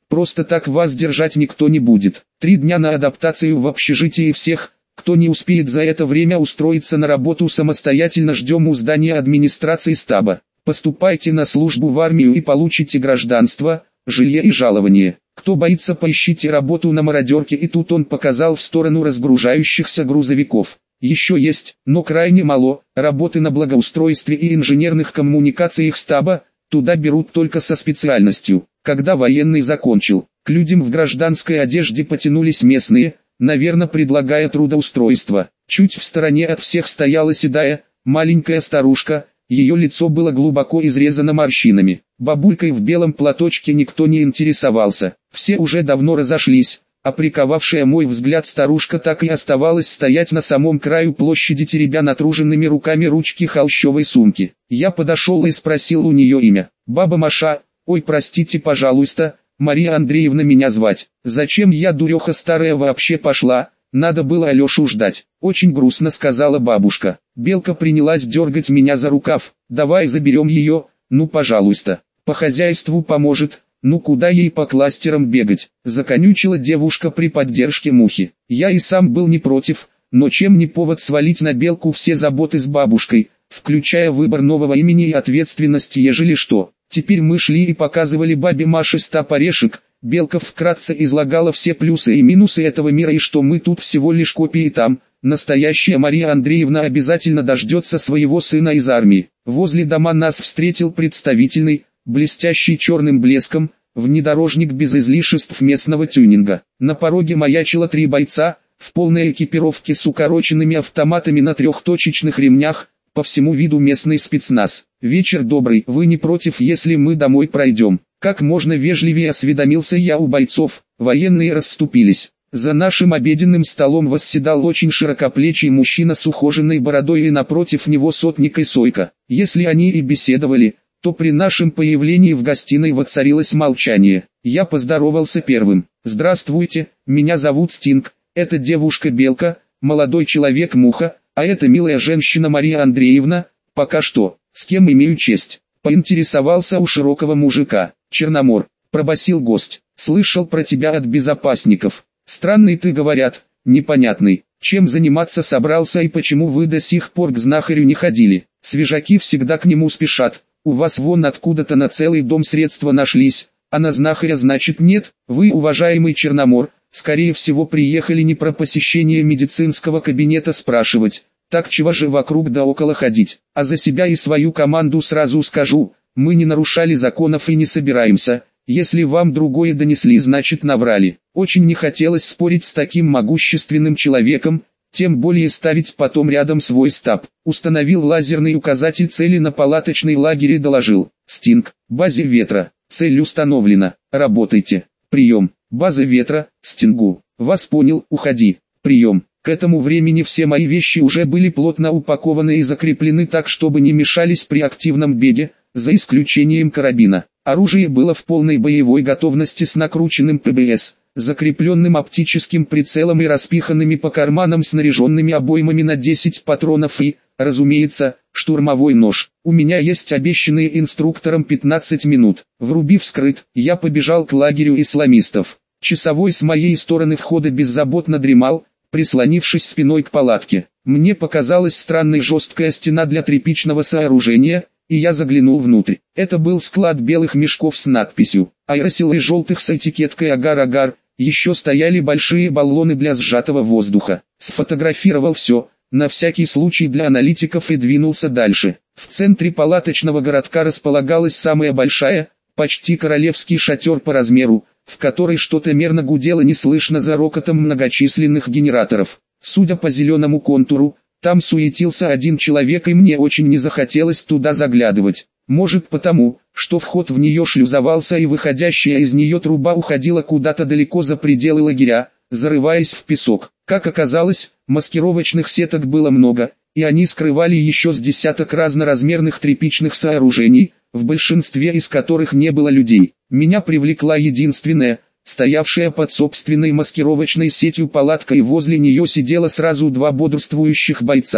Просто так вас держать никто не будет. Три дня на адаптацию в общежитии всех, кто не успеет за это время устроиться на работу самостоятельно, ждем у здания администрации стаба. Поступайте на службу в армию и получите гражданство, жилье и жалование. Кто боится, поищите работу на мародерке. И тут он показал в сторону разгружающихся грузовиков. Еще есть, но крайне мало, работы на благоустройстве и инженерных коммуникациях стаба, туда берут только со специальностью. Когда военный закончил, к людям в гражданской одежде потянулись местные, наверное, предлагая трудоустройство. Чуть в стороне от всех стояла седая, маленькая старушка, ее лицо было глубоко изрезано морщинами. Бабулькой в белом платочке никто не интересовался, все уже давно разошлись, а приковавшая мой взгляд старушка так и оставалась стоять на самом краю площади, теребя натруженными руками ручки холщовой сумки. Я подошел и спросил у нее имя. Баба Маша, ой, простите, пожалуйста, Мария Андреевна меня звать. Зачем я, дуреха старая, вообще пошла? Надо было Алешу ждать. Очень грустно, сказала бабушка. Белка принялась дергать меня за рукав. Давай заберем ее, ну пожалуйста. По хозяйству поможет, ну куда ей по кластерам бегать. Законючила девушка при поддержке Мухи. Я и сам был не против, но чем не повод свалить на Белку все заботы с бабушкой, включая выбор нового имени и ответственность, ежели что. Теперь мы шли и показывали бабе Маше стап орешек. Белка вкратце излагала все плюсы и минусы этого мира, и что мы тут всего лишь копии, там настоящая Мария Андреевна обязательно дождется своего сына из армии. Возле дома нас встретил представительный, блестящий черным блеском, внедорожник без излишеств местного тюнинга. На пороге маячило три бойца, в полной экипировке с укороченными автоматами на трехточечных ремнях, по всему виду местный спецназ. «Вечер добрый, вы не против, если мы домой пройдем?» Как можно вежливее осведомился я у бойцов. Военные расступились. За нашим обеденным столом восседал очень широкоплечий мужчина с ухоженной бородой, и напротив него сотник и сойка. Если они и беседовали, то при нашем появлении в гостиной воцарилось молчание. Я поздоровался первым. «Здравствуйте, меня зовут Стинг, это девушка Белка, молодой человек Муха, а это милая женщина Мария Андреевна, пока что, с кем имею честь?» Поинтересовался у широкого мужика. «Черномор», пробасил гость, «слышал про тебя от безопасников. Странный ты, говорят, непонятный. Чем заниматься собрался и почему вы до сих пор к знахарю не ходили? Свежаки всегда к нему спешат, у вас вон откуда-то на целый дом средства нашлись, а на знахаря значит нет. Вы, уважаемый Черномор, скорее всего приехали не про посещение медицинского кабинета спрашивать, так чего же вокруг да около ходить? А за себя и свою команду сразу скажу, мы не нарушали законов и не собираемся. Если вам другое донесли, значит наврали». Очень не хотелось спорить с таким могущественным человеком, тем более ставить потом рядом свой стаб. Установил лазерный указатель цели на палаточный лагерь и доложил. «Стинг, базе ветра, цель установлена, работайте. Прием, база ветра, Стингу. Вас понял, уходи. Прием». К этому времени все мои вещи уже были плотно упакованы и закреплены так, чтобы не мешались при активном беге, за исключением карабина. Оружие было в полной боевой готовности с накрученным ПБС, закрепленным оптическим прицелом и распиханными по карманам снаряженными обоймами на десять патронов и, разумеется, штурмовой нож. У меня есть обещанные инструктором пятнадцать минут. Врубив скрыт, я побежал к лагерю исламистов. Часовой с моей стороны входа беззаботно дремал, прислонившись спиной к палатке. Мне показалась странной жесткая стена для тряпичного сооружения, и я заглянул внутрь. Это был склад белых мешков с надписью «Аэросил» и желтых с этикеткой «Агар-Агар», еще стояли большие баллоны для сжатого воздуха. Сфотографировал все, на всякий случай для аналитиков, и двинулся дальше. В центре палаточного городка располагалась самая большая, почти королевский шатер по размеру, в которой что-то мерно гудело неслышно за рокотом многочисленных генераторов. Судя по зеленому контуру, там суетился один человек, и мне очень не захотелось туда заглядывать. Может потому, что вход в нее шлюзовался и выходящая из нее труба уходила куда-то далеко за пределы лагеря, зарываясь в песок. Как оказалось, маскировочных сеток было много, и они скрывали еще с десяток разноразмерных тряпичных сооружений, в большинстве из которых не было людей. Меня привлекла единственная, стоявшая под собственной маскировочной сетью палатка, и возле нее сидело сразу два бодрствующих бойца.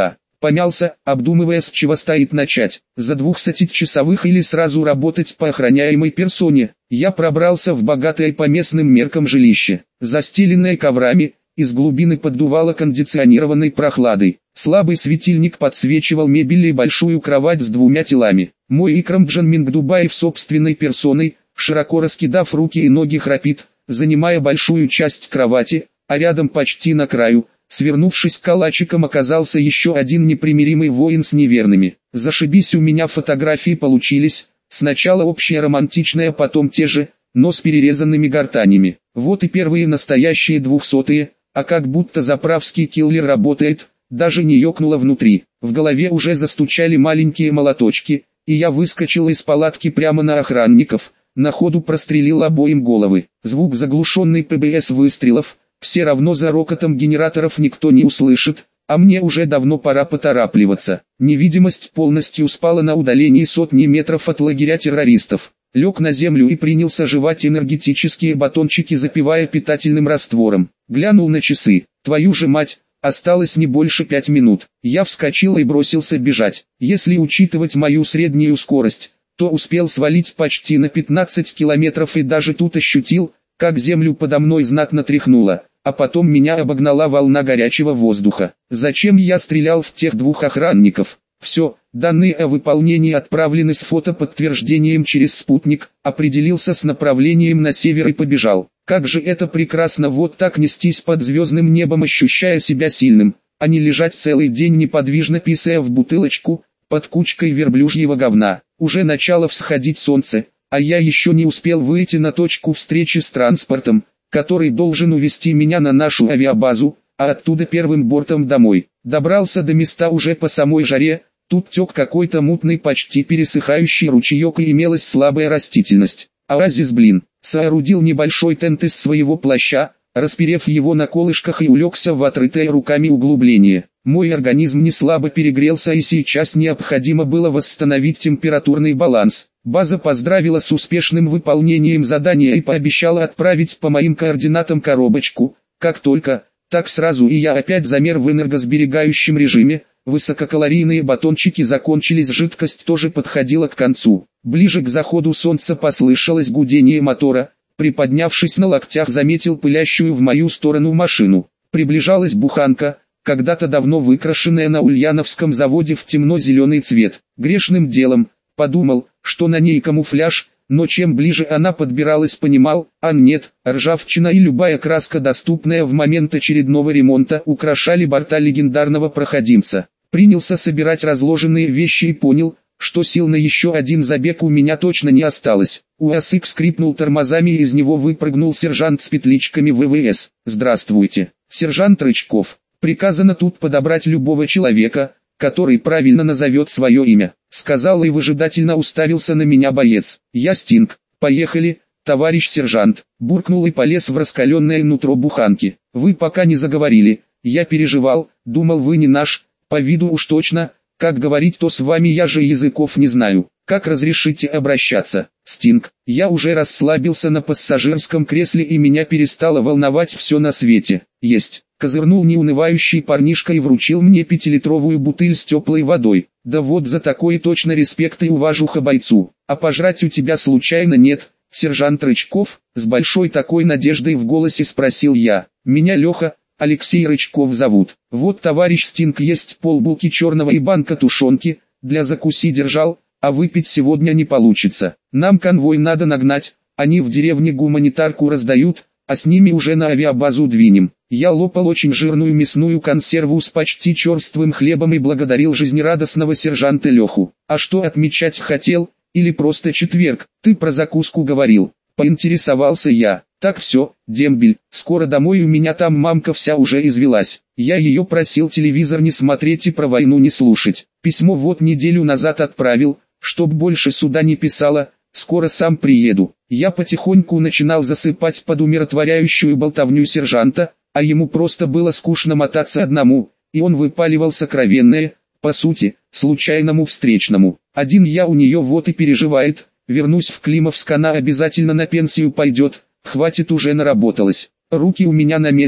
Помялся, обдумывая, с чего стоит начать. За двухсотичасовых или сразу работать по охраняемой персоне. Я пробрался в богатое по местным меркам жилище, застеленное коврами, из глубины поддувало кондиционированной прохладой. Слабый светильник подсвечивал мебель и большую кровать с двумя телами. Мой Икрамджан Мингдубаев собственной персоной, широко раскидав руки и ноги, храпит, занимая большую часть кровати, а рядом почти на краю, свернувшись калачиком, оказался еще один непримиримый воин с неверными. Зашибись, у меня фотографии получились, сначала общая романтичная, потом те же, но с перерезанными гортанями. Вот и первые настоящие двухсотые, а как будто заправский киллер работает, даже не ёкнуло внутри. В голове уже застучали маленькие молоточки, и я выскочил из палатки прямо на охранников, на ходу прострелил обоим головы. Звук заглушенный ПБС выстрелов, все равно за рокотом генераторов никто не услышит, а мне уже давно пора поторапливаться. Невидимость полностью спала на удалении сотни метров от лагеря террористов. Лег на землю и принялся жевать энергетические батончики, запивая питательным раствором. Глянул на часы. Твою же мать, осталось не больше пять минут. Я вскочил и бросился бежать. Если учитывать мою среднюю скорость, то успел свалить почти на пятнадцать километров и даже тут ощутил, как землю подо мной знатно тряхнуло, а потом меня обогнала волна горячего воздуха. Зачем я стрелял в тех двух охранников? Все, данные о выполнении отправлены с фотоподтверждением через спутник, определился с направлением на север и побежал. Как же это прекрасно вот так нестись под звездным небом, ощущая себя сильным, а не лежать целый день неподвижно, писая в бутылочку, под кучкой верблюжьего говна. Уже начало всходить солнце, а я еще не успел выйти на точку встречи с транспортом, который должен увезти меня на нашу авиабазу, а оттуда первым бортом домой. Добрался до места уже по самой жаре, тут тек какой-то мутный, почти пересыхающий ручеек и имелась слабая растительность. Оазис, блин, соорудил небольшой тент из своего плаща, расперев его на колышках и улегся в отрытое руками углубление. Мой организм не слабо перегрелся и сейчас необходимо было восстановить температурный баланс. База поздравила с успешным выполнением задания и пообещала отправить по моим координатам коробочку. Как только, так сразу и я опять замер в энергосберегающем режиме. Высококалорийные батончики закончились, жидкость тоже подходила к концу. Ближе к заходу солнца послышалось гудение мотора. Приподнявшись на локтях, заметил пылящую в мою сторону машину. Приближалась буханка, когда-то давно выкрашенная на Ульяновском заводе в темно-зеленый цвет. Грешным делом, подумал, что на ней камуфляж, но чем ближе она подбиралась, понимал, а нет, ржавчина и любая краска, доступная в момент очередного ремонта, украшали борта легендарного проходимца. Принялся собирать разложенные вещи и понял, что сил на еще один забег у меня точно не осталось. УАЗик скрипнул тормозами и из него выпрыгнул сержант с петличками ВВС. «Здравствуйте, сержант Рычков. Приказано тут подобрать любого человека, который правильно назовет свое имя», — сказал и выжидательно уставился на меня боец. «Я Стинг. Поехали, товарищ сержант», — буркнул и полез в раскаленное нутро буханки. «Вы пока не заговорили, я переживал, думал, вы не наш, по виду уж точно, как говорить то с вами, я же языков не знаю. Как разрешите обращаться?» «Стинг». Я уже расслабился на пассажирском кресле и меня перестало волновать все на свете. «Есть». Козырнул неунывающий парнишка и вручил мне пятилитровую бутыль с теплой водой. «Да вот за такой точно респект и уважуха бойцу. А пожрать у тебя случайно нет, сержант Рычков?» С большой такой надеждой в голосе спросил я. «Меня Леха, Алексей Рычков зовут. Вот товарищ Стинг, есть полбулки черного и банка тушенки, для закуси держал, а выпить сегодня не получится. Нам конвой надо нагнать, они в деревне гуманитарку раздают, а с ними уже на авиабазу двинем». Я лопал очень жирную мясную консерву с почти черствым хлебом и благодарил жизнерадостного сержанта Леху. «А что отмечать хотел, или просто четверг? Ты про закуску говорил?» Поинтересовался я. «Так все, дембель, скоро домой, у меня там мамка вся уже извелась. Я ее просил телевизор не смотреть и про войну не слушать. Письмо вот неделю назад отправил, чтоб больше сюда не писала, скоро сам приеду». Я потихоньку начинал засыпать под умиротворяющую болтовню сержанта, а ему просто было скучно мотаться одному, и он выпаливал сокровенное, по сути, случайному встречному. «Один я у нее вот и переживает, вернусь в Климовск, она обязательно на пенсию пойдет, хватит уже наработалась. Руки у меня на месте,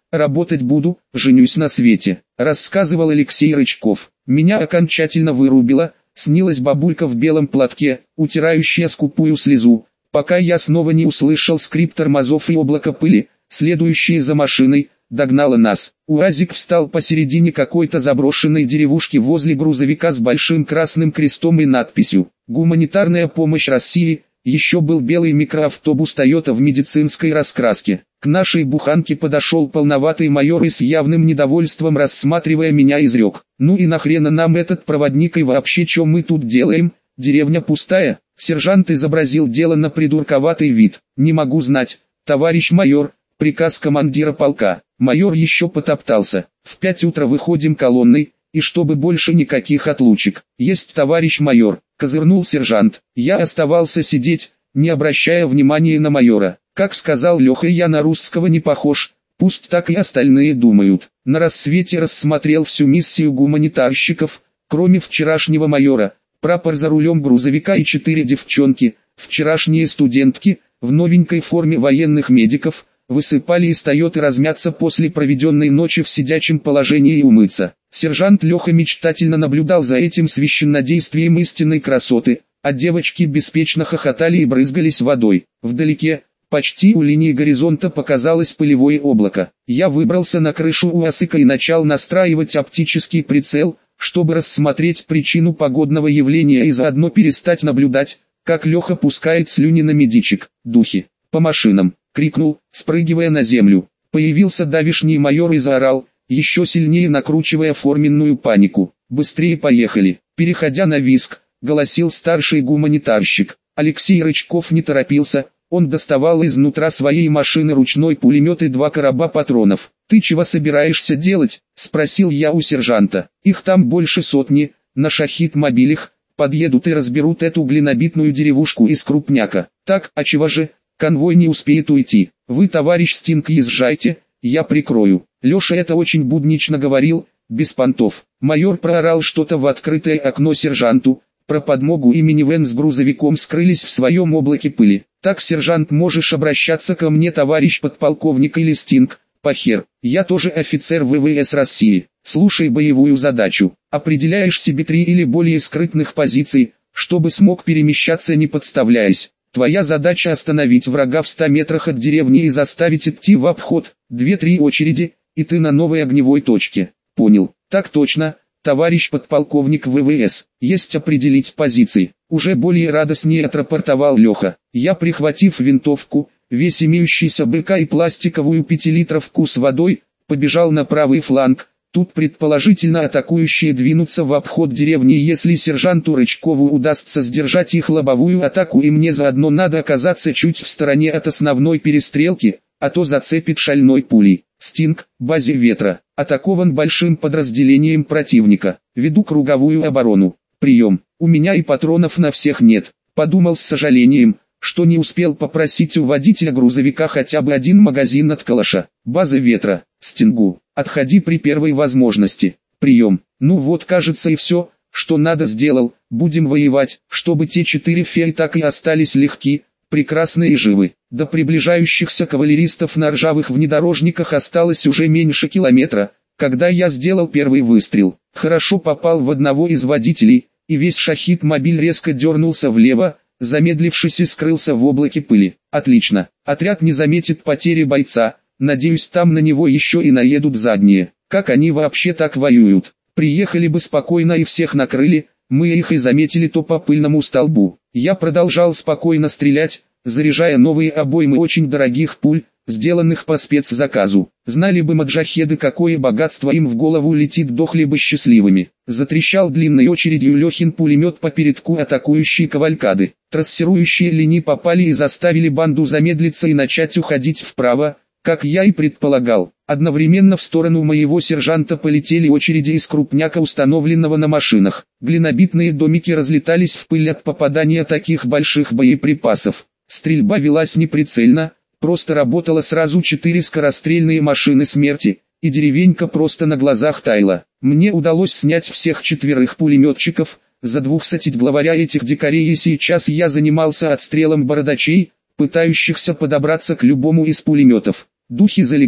работать буду, женюсь на свете», рассказывал Алексей Рычков. Меня окончательно вырубило, снилась бабулька в белом платке, утирающая скупую слезу, пока я снова не услышал скрип тормозов и облако пыли, следующее за машиной, догнало нас. УАЗик встал посередине какой-то заброшенной деревушки возле грузовика с большим красным крестом и надписью «Гуманитарная помощь России». Еще был белый микроавтобус Toyota в медицинской раскраске. К нашей буханке подошел полноватый майор и с явным недовольством, рассматривая меня, изрек: «Ну и нахрена нам этот проводник и вообще что мы тут делаем? Деревня пустая». Сержант изобразил дело на придурковатый вид. «Не могу знать, товарищ майор, приказ командира полка». Майор еще потоптался. «В пять утра выходим колонной, и чтобы больше никаких отлучек». «Есть, товарищ майор», — козырнул сержант. Я оставался сидеть, не обращая внимания на майора. Как сказал Леха, я на русского не похож, пусть так и остальные думают. На рассвете рассмотрел всю миссию гуманитарщиков, кроме вчерашнего майора, прапор за рулем грузовика и четыре девчонки, вчерашние студентки, в новенькой форме военных медиков, высыпали из Тойоты размяться после проведенной ночи в сидячем положении и умыться. Сержант Леха мечтательно наблюдал за этим священнодействием истинной красоты, а девочки беспечно хохотали и брызгались водой. Вдалеке, почти у линии горизонта, показалось пылевое облако. Я выбрался на крышу УАЗика и начал настраивать оптический прицел, чтобы рассмотреть причину погодного явления и заодно перестать наблюдать, как Леха пускает слюни на медичек. «Духи! По машинам!» — крикнул, спрыгивая на землю. Появился давишний майор и заорал, еще сильнее накручивая форменную панику: «Быстрее поехали!» Переходя на визг, голосил старший гуманитарщик. Алексей Рычков не торопился, он доставал изнутра своей машины ручной пулемет и два короба патронов. «Ты чего собираешься делать?» — спросил я у сержанта. «Их там больше сотни, на шахид-мобилях, подъедут и разберут эту глинобитную деревушку из крупняка». «Так, а чего же, конвой не успеет уйти. Вы, товарищ Стинг, езжайте, я прикрою». Леша это очень буднично говорил, без понтов. Майор проорал что-то в открытое окно сержанту, про подмогу, и минивэн с грузовиком скрылись в своем облаке пыли. «Так, сержант, можешь обращаться ко мне, товарищ подполковник или Стинг, похер. Я тоже офицер ВВС России. Слушай боевую задачу. Определяешь себе три или более скрытных позиций, чтобы смог перемещаться не подставляясь. Твоя задача остановить врага в ста метрах от деревни и заставить идти в обход, две-три очереди, и ты на новой огневой точке». «Понял». «Так точно, товарищ подполковник ВВС. Есть определить позиции». Уже более радостнее отрапортовал Леха. Я, прихватив винтовку, весь имеющийся БК и пластиковую пятилитровку с водой, побежал на правый фланг. Тут предположительно атакующие двинутся в обход деревни, если сержанту Рычкову удастся сдержать их лобовую атаку, и мне заодно надо оказаться чуть в стороне от основной перестрелки, а то зацепит шальной пулей. Стинг, базе ветра, атакован большим подразделением противника. Веду круговую оборону. Прием. У меня и патронов на всех нет. Подумал с сожалением, что не успел попросить у водителя грузовика хотя бы один магазин от калаша. База ветра. Стингу, отходи при первой возможности. Прием. Ну вот, кажется, и все, что надо, сделал. Будем воевать, чтобы те четыре феи так и остались легки, прекрасны и живы. До приближающихся кавалеристов на ржавых внедорожниках осталось уже меньше километра, когда я сделал первый выстрел. Хорошо попал в одного из водителей, и весь шахид-мобиль резко дернулся влево, замедлившись и скрылся в облаке пыли. Отлично, отряд не заметит потери бойца, надеюсь, там на него еще и наедут задние. Как они вообще так воюют? Приехали бы спокойно и всех накрыли, мы их и заметили то по пыльному столбу. Я продолжал спокойно стрелять, заряжая новые обоймы очень дорогих пуль, сделанных по спецзаказу. Знали бы маджахеды, какое богатство им в голову летит, дохли бы счастливыми. Затрещал длинной очередью Лехин пулемет по передку атакующей кавалькады. Трассирующие линии попали и заставили банду замедлиться и начать уходить вправо, как я и предполагал. Одновременно в сторону моего сержанта полетели очереди из крупняка, установленного на машинах. Глинобитные домики разлетались в пыль от попадания таких больших боеприпасов. Стрельба велась неприцельно, просто работало сразу четыре скорострельные машины смерти, и деревенька просто на глазах таяла. Мне удалось снять всех четверых пулеметчиков, задвухсотить главаря этих дикарей, и сейчас я занимался отстрелом бородачей, пытающихся подобраться к любому из пулеметов. Духи залегли.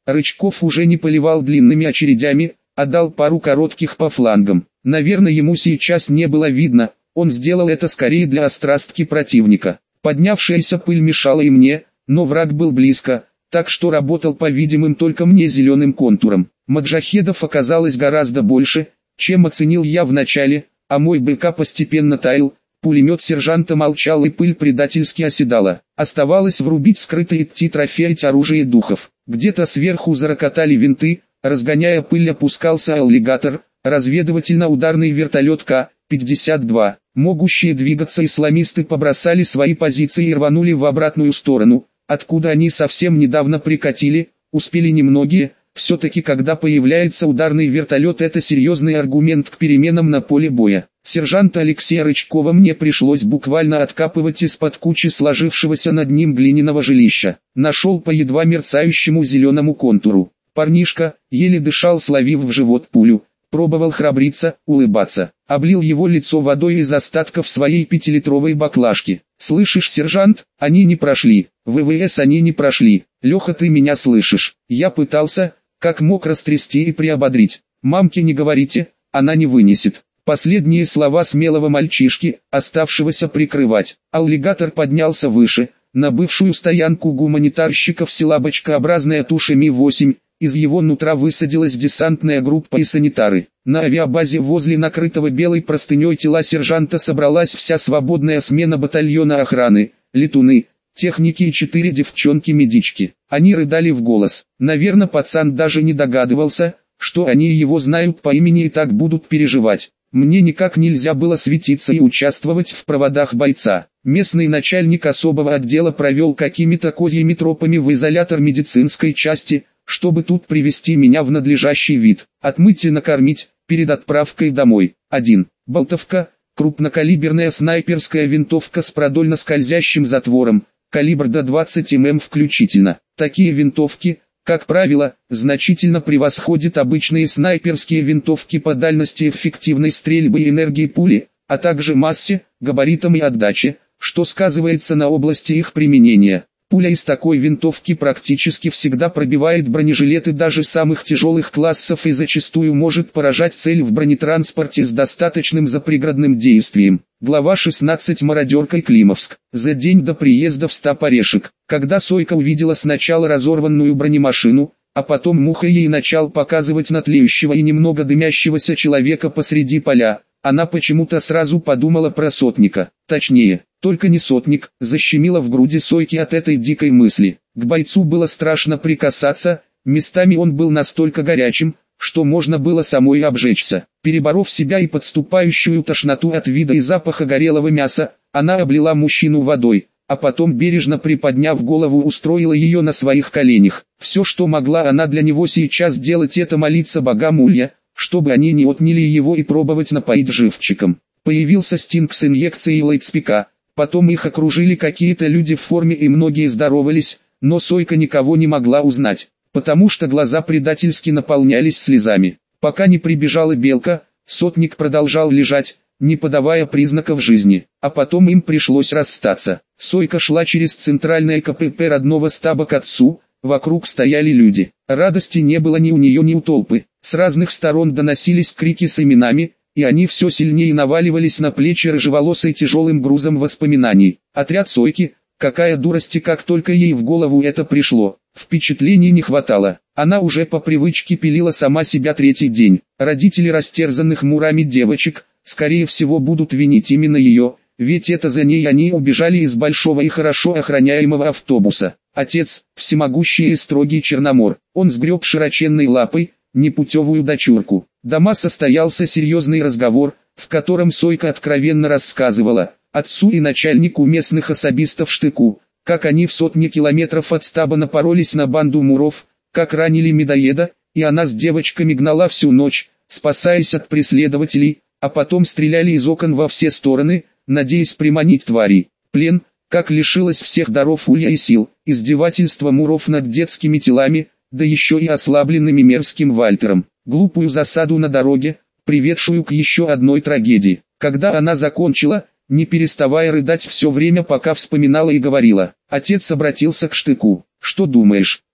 Рычков уже не поливал длинными очередями, а дал пару коротких по флангам. Наверное, ему сейчас не было видно, он сделал это скорее для острастки противника. Поднявшаяся пыль мешала и мне, но враг был близко, так что работал по видимым только мне зеленым контурам. Маджахедов оказалось гораздо больше, чем оценил я вначале, а мой БК постепенно таял, пулемет сержанта молчал и пыль предательски оседала. Оставалось врубить скрыто и идти трофеять оружие духов. Где-то сверху зарокотали винты, разгоняя пыль опускался аллигатор, разведывательно-ударный вертолет К пятьдесят два. Могущие двигаться исламисты побросали свои позиции и рванули в обратную сторону, откуда они совсем недавно прикатили, успели немногие. Все-таки когда появляется ударный вертолет, это серьезный аргумент к переменам на поле боя. Сержанта Алексея Рычкова мне пришлось буквально откапывать из-под кучи сложившегося над ним глиняного жилища. Нашел по едва мерцающему зеленому контуру. Парнишка, еле дышал, словив в живот пулю, пробовал храбриться, улыбаться. Облил его лицо водой из остатков своей пятилитровой баклажки. «Слышишь, сержант, они не прошли, ВВС они не прошли. Леха, ты меня слышишь?» Я пытался, как мог, растрясти и приободрить. «Мамке не говорите, она не вынесет». Последние слова смелого мальчишки, оставшегося прикрывать. Аллигатор поднялся выше, на бывшую стоянку гуманитарщиков села бочкообразная туша Ми восемь, из его нутра высадилась десантная группа и санитары. На авиабазе возле накрытого белой простыней тела сержанта собралась вся свободная смена батальона охраны, летуны, техники и четыре девчонки-медички. Они рыдали в голос. Наверное, пацан даже не догадывался, что они его знают по имени и так будут переживать. Мне никак нельзя было светиться и участвовать в проводах бойца. Местный начальник особого отдела провел какими-то козьими тропами в изолятор медицинской части, чтобы тут привести меня в надлежащий вид, отмыть и накормить, перед отправкой домой. один. Болтовка, крупнокалиберная снайперская винтовка с продольно-скользящим затвором, калибр до двадцати миллиметров включительно. Такие винтовки, как правило, значительно превосходят обычные снайперские винтовки по дальности эффективной стрельбы и энергии пули, а также массе, габаритам и отдаче, что сказывается на области их применения. Пуля из такой винтовки практически всегда пробивает бронежилеты даже самых тяжелых классов и зачастую может поражать цель в бронетранспорте с достаточным заприградным действием. Глава шестнадцать. Мародерка Климовск. За день до приезда в Стап-Орешек, когда Сойка увидела сначала разорванную бронемашину, а потом муха ей начал показывать на тлеющего и немного дымящегося человека посреди поля, она почему-то сразу подумала про сотника. Точнее, только не сотник, защемило в груди Сойки от этой дикой мысли. К бойцу было страшно прикасаться, местами он был настолько горячим, что можно было самой обжечься. Переборов себя и подступающую тошноту от вида и запаха горелого мяса, она облила мужчину водой, а потом, бережно приподняв голову, устроила ее на своих коленях. Все, что могла она для него сейчас делать, это молиться богам Улья, чтобы они не отняли его и пробовать напоить живчиком. Появился Стинг с инъекцией лейтспика, потом их окружили какие-то люди в форме и многие здоровались, но Сойка никого не могла узнать, потому что глаза предательски наполнялись слезами. Пока не прибежала Белка, сотник продолжал лежать, не подавая признаков жизни, а потом им пришлось расстаться. Сойка шла через центральное КПП родного стаба к отцу, вокруг стояли люди. Радости не было ни у нее, ни у толпы. С разных сторон доносились крики с именами, и они все сильнее наваливались на плечи рыжеволосой тяжелым грузом воспоминаний. Отряд Сойки, какая дурость, и как только ей в голову это пришло. Впечатлений не хватало. Она уже по привычке пилила сама себя третий день. Родители растерзанных мурами девочек, скорее всего, будут винить именно ее, ведь это за ней они убежали из большого и хорошо охраняемого автобуса. Отец, всемогущий и строгий Черномор, он сгреб широченной лапой непутевую дочурку. Дома состоялся серьезный разговор, в котором Сойка откровенно рассказывала отцу и начальнику местных особистов Штыку, как они в сотни километров от стаба напоролись на банду муров, как ранили медоеда, и она с девочками гнала всю ночь, спасаясь от преследователей, а потом стреляли из окон во все стороны, надеясь приманить тварей. Плен, как лишилась всех даров Улья и сил, издевательство муров над детскими телами, да еще и ослабленными мерзким Вальтером, глупую засаду на дороге, приведшую к еще одной трагедии. Когда она закончила, не переставая рыдать все время, пока вспоминала и говорила, отец обратился к Штыку. «Что думаешь,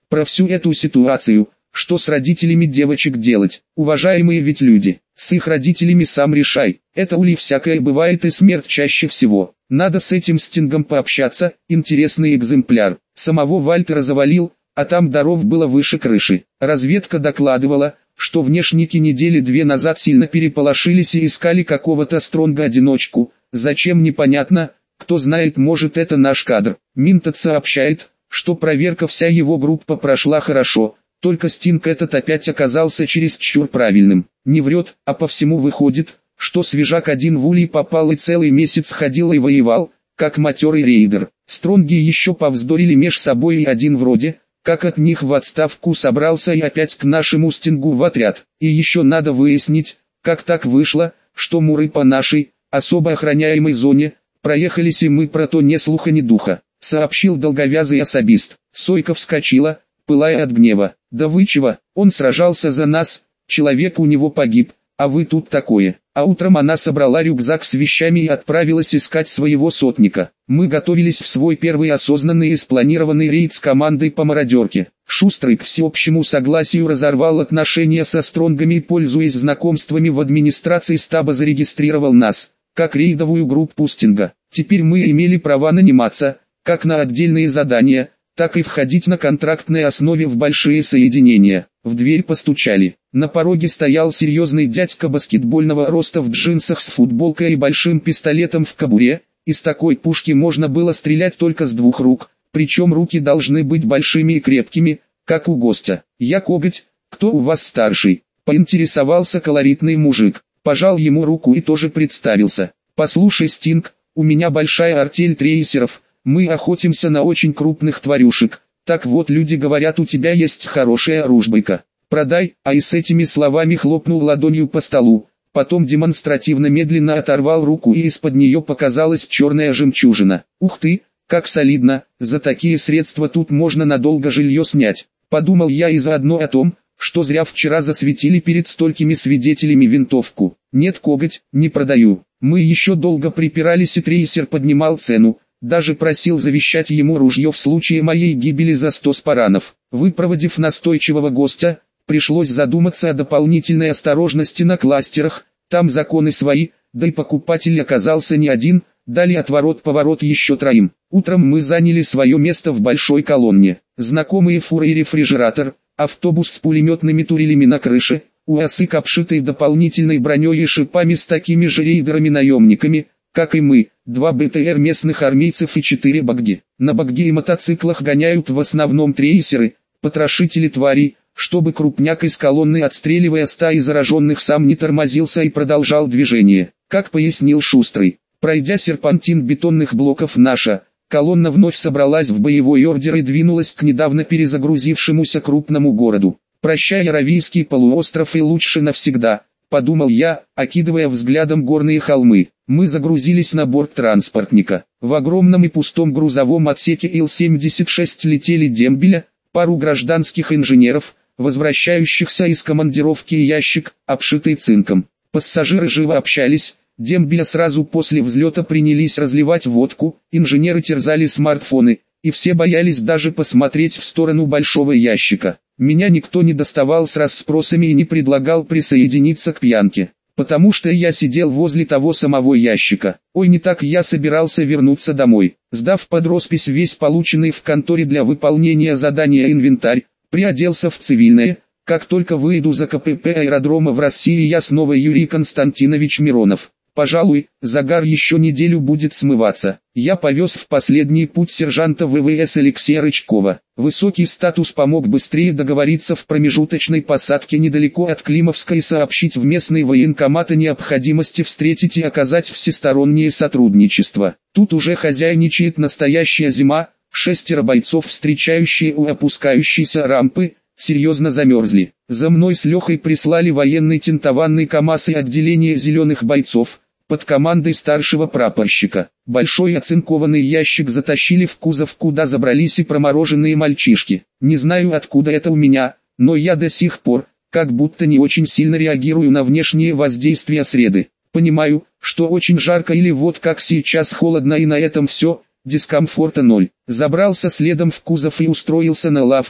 про всю эту ситуацию, что с родителями девочек делать. Уважаемые ведь люди, с их родителями сам решай, это ули всякое бывает и смерть чаще всего. Надо с этим Стингом пообщаться, интересный экземпляр. Самого Вальтера завалил, а там даров было выше крыши. Разведка докладывала, что внешники недели две назад сильно переполошились и искали какого-то Стронга-одиночку. Зачем непонятно, кто знает, может это наш кадр. Минтед сообщает, что проверка вся его группа прошла хорошо, только Стинг этот опять оказался чересчур правильным. Не врет, а по всему выходит, что свежак один в улей попал и целый месяц ходил и воевал, как матерый рейдер. Стронги еще повздорили меж собой, и один вроде как от них в отставку собрался и опять к нашему Стингу в отряд. И еще надо выяснить, как так вышло, что муры по нашей, особо охраняемой зоне, проехались, и мы про то ни слуха ни духа, сообщил долговязый особист. Сойка вскочила, пылая от гнева. Да вы чего, он сражался за нас, человек у него погиб, а вы тут такое. А утром она собрала рюкзак с вещами и отправилась искать своего сотника. Мы готовились в свой первый осознанный и спланированный рейд с командой по мародерке. Шустрый к всеобщему согласию разорвал отношения со Стронгами и, пользуясь знакомствами в администрации стаба, зарегистрировал нас, как рейдовую группу Стинга. Теперь мы имели права наниматься, как на отдельные задания, так и входить на контрактной основе в большие соединения. В дверь постучали. На пороге стоял серьезный дядька баскетбольного роста в джинсах с футболкой и большим пистолетом в кобуре. Из такой пушки можно было стрелять только с двух рук, причем руки должны быть большими и крепкими, как у гостя. «Я Коготь, кто у вас старший?» — поинтересовался колоритный мужик. Пожал ему руку и тоже представился. «Послушай, Стинг, у меня большая артель трейсеров, мы охотимся на очень крупных тварюшек. Так вот, люди говорят, у тебя есть хорошая оружбайка. Продай». А и с этими словами хлопнул ладонью по столу. Потом демонстративно медленно оторвал руку, и из-под нее показалась черная жемчужина. «Ух ты, как солидно, за такие средства тут можно надолго жилье снять», — подумал я, и заодно о том, что зря вчера засветили перед столькими свидетелями винтовку. «Нет, Коготь, не продаю». Мы еще долго припирались, и трейсер поднимал цену. Даже просил завещать ему ружье в случае моей гибели за сто спаранов. Выпроводив настойчивого гостя, пришлось задуматься о дополнительной осторожности на кластерах. Там законы свои, да и покупатель оказался не один, дали отворот-поворот еще троим. Утром мы заняли свое место в большой колонне. Знакомые фуры и рефрижератор, автобус с пулеметными турелями на крыше, УАЗик, обшитый дополнительной броней и шипами с такими же рейдерами-наемниками, как и мы, два БТР местных армейцев и четыре багги. На багги и мотоциклах гоняют в основном трейсеры, потрошители тварей, чтобы крупняк из колонны, отстреливая стаи зараженных, сам не тормозился и продолжал движение. Как пояснил Шустрый, пройдя серпантин бетонных блоков, наша колонна вновь собралась в боевой ордер и двинулась к недавно перезагрузившемуся крупному городу. «Прощай, Аравийский полуостров, и лучше навсегда», — подумал я, окидывая взглядом горные холмы. Мы загрузились на борт транспортника. В огромном и пустом грузовом отсеке Ил семьдесят шесть летели дембеля, пару гражданских инженеров, возвращающихся из командировки, и ящик, обшитый цинком. Пассажиры живо общались, дембеля сразу после взлета принялись разливать водку, инженеры терзали смартфоны, и все боялись даже посмотреть в сторону большого ящика. Меня никто не доставал с расспросами и не предлагал присоединиться к пьянке, потому что я сидел возле того самого ящика. Ой, не так, я собирался вернуться домой. Сдав под роспись весь полученный в конторе для выполнения задания инвентарь, приоделся в цивильное. Как только выйду за КПП аэродрома в России, я снова Юрий Константинович Миронов. Пожалуй, загар еще неделю будет смываться. Я повез в последний путь сержанта ВВС Алексея Рычкова. Высокий статус помог быстрее договориться в промежуточной посадке недалеко от Климовска и сообщить в местный военкомат о необходимости встретить и оказать всестороннее сотрудничество. Тут уже хозяйничает настоящая зима. Шестеро бойцов, встречающие у опускающейся рампы, серьезно замерзли. За мной с Лехой прислали военный тентованный КАМАЗ и отделение зеленых бойцов под командой старшего прапорщика. Большой оцинкованный ящик затащили в кузов, куда забрались и промороженные мальчишки. Не знаю, откуда это у меня, но я до сих пор, как будто не очень сильно реагирую на внешние воздействия среды. Понимаю, что очень жарко или вот как сейчас холодно, и на этом все, дискомфорта ноль. Забрался следом в кузов и устроился на лавке,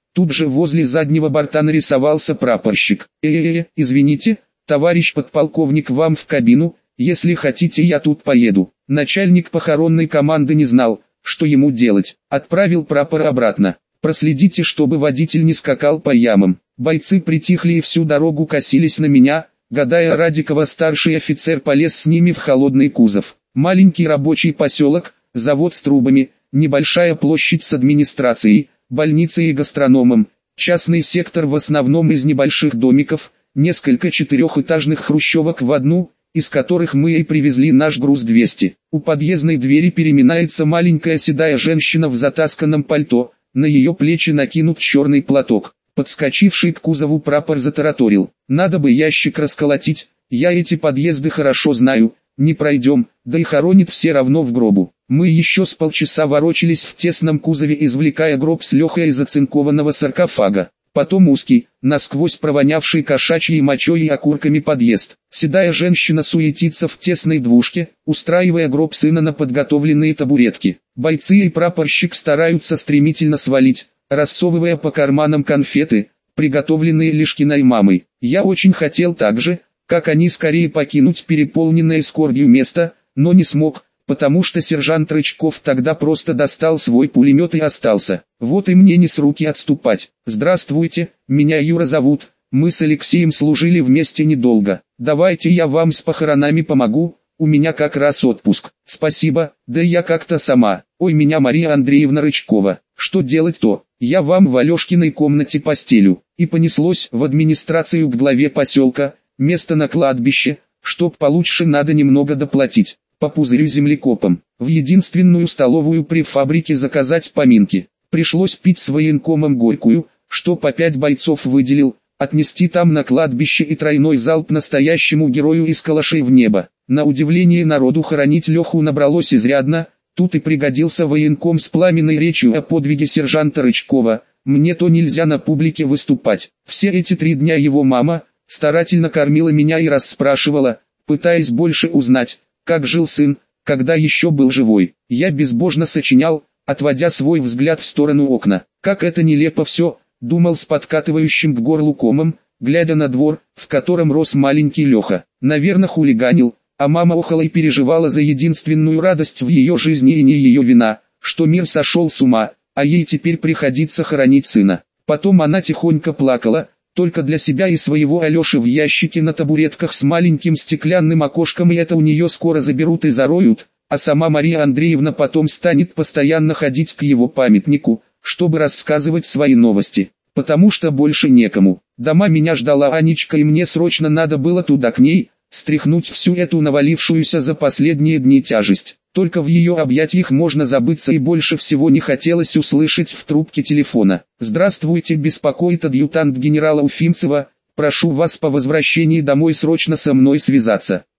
Тут же возле заднего борта нарисовался прапорщик. «Э-э-э, извините, товарищ подполковник, вам в кабину, если хотите я тут поеду». Начальник похоронной команды не знал, что ему делать. Отправил прапора обратно. «Проследите, чтобы водитель не скакал по ямам». Бойцы притихли и всю дорогу косились на меня, гадая, ради кого старший офицер полез с ними в холодный кузов. Маленький рабочий поселок, завод с трубами, небольшая площадь с администрацией, больницей и гастрономом, частный сектор в основном из небольших домиков, несколько четырехэтажных хрущевок в одну, из которых мы и привезли наш груз двести. У подъездной двери переминается маленькая седая женщина в затасканном пальто, на ее плечи накинут черный платок. Подскочивший к кузову прапор затараторил: «Надо бы ящик расколотить, я эти подъезды хорошо знаю, не пройдем, да и хоронит все равно в гробу». Мы еще с полчаса ворочались в тесном кузове, извлекая гроб с лехой из оцинкованного саркофага. Потом узкий, насквозь провонявший кошачьей мочой и окурками подъезд. Седая женщина суетится в тесной двушке, устраивая гроб сына на подготовленные табуретки. Бойцы и прапорщик стараются стремительно свалить, рассовывая по карманам конфеты, приготовленные Лешкиной мамой. Я очень хотел так же, как они, скорее покинуть переполненное скорбью место, но не смог, потому что сержант Рычков тогда просто достал свой пулемет и остался. Вот и мне не с руки отступать. «Здравствуйте, меня Юра зовут, мы с Алексеем служили вместе недолго. Давайте я вам с похоронами помогу, у меня как раз отпуск». «Спасибо, да я как-то сама». «Ой, меня Мария Андреевна Рычкова, что делать-то? Я вам в Алешкиной комнате постелю». И понеслось в администрацию к главе поселка, место на кладбище, чтоб получше надо немного доплатить. По пузырю землекопом, в единственную столовую при фабрике заказать поминки. Пришлось пить с военкомом горькую, что по пять бойцов выделил, отнести там на кладбище и тройной залп настоящему герою из калашей в небо. На удивление народу хоронить Леху набралось изрядно, тут и пригодился военком с пламенной речью о подвиге сержанта Рычкова. Мне то нельзя на публике выступать. Все эти три дня его мама старательно кормила меня и расспрашивала, пытаясь больше узнать, как жил сын, когда еще был живой. Я безбожно сочинял, отводя свой взгляд в сторону окна. Как это нелепо все, думал с подкатывающим к горлу комом, глядя на двор, в котором рос маленький Леха. Наверное, хулиганил, а мама охала и переживала за единственную радость в ее жизни, и не ее вина, что мир сошел с ума, а ей теперь приходится хоронить сына. Потом она тихонько плакала, только для себя и своего Алеши, в ящике на табуретках с маленьким стеклянным окошком, и это у нее скоро заберут и зароют, а сама Мария Андреевна потом станет постоянно ходить к его памятнику, чтобы рассказывать свои новости, потому что больше некому. Дома меня ждала Анечка, и мне срочно надо было туда к ней, стряхнуть всю эту навалившуюся за последние дни тяжесть. Только в ее объятиях можно забыться, и больше всего не хотелось услышать в трубке телефона: «Здравствуйте, беспокоит адъютант генерала Уфимцева, прошу вас по возвращении домой срочно со мной связаться».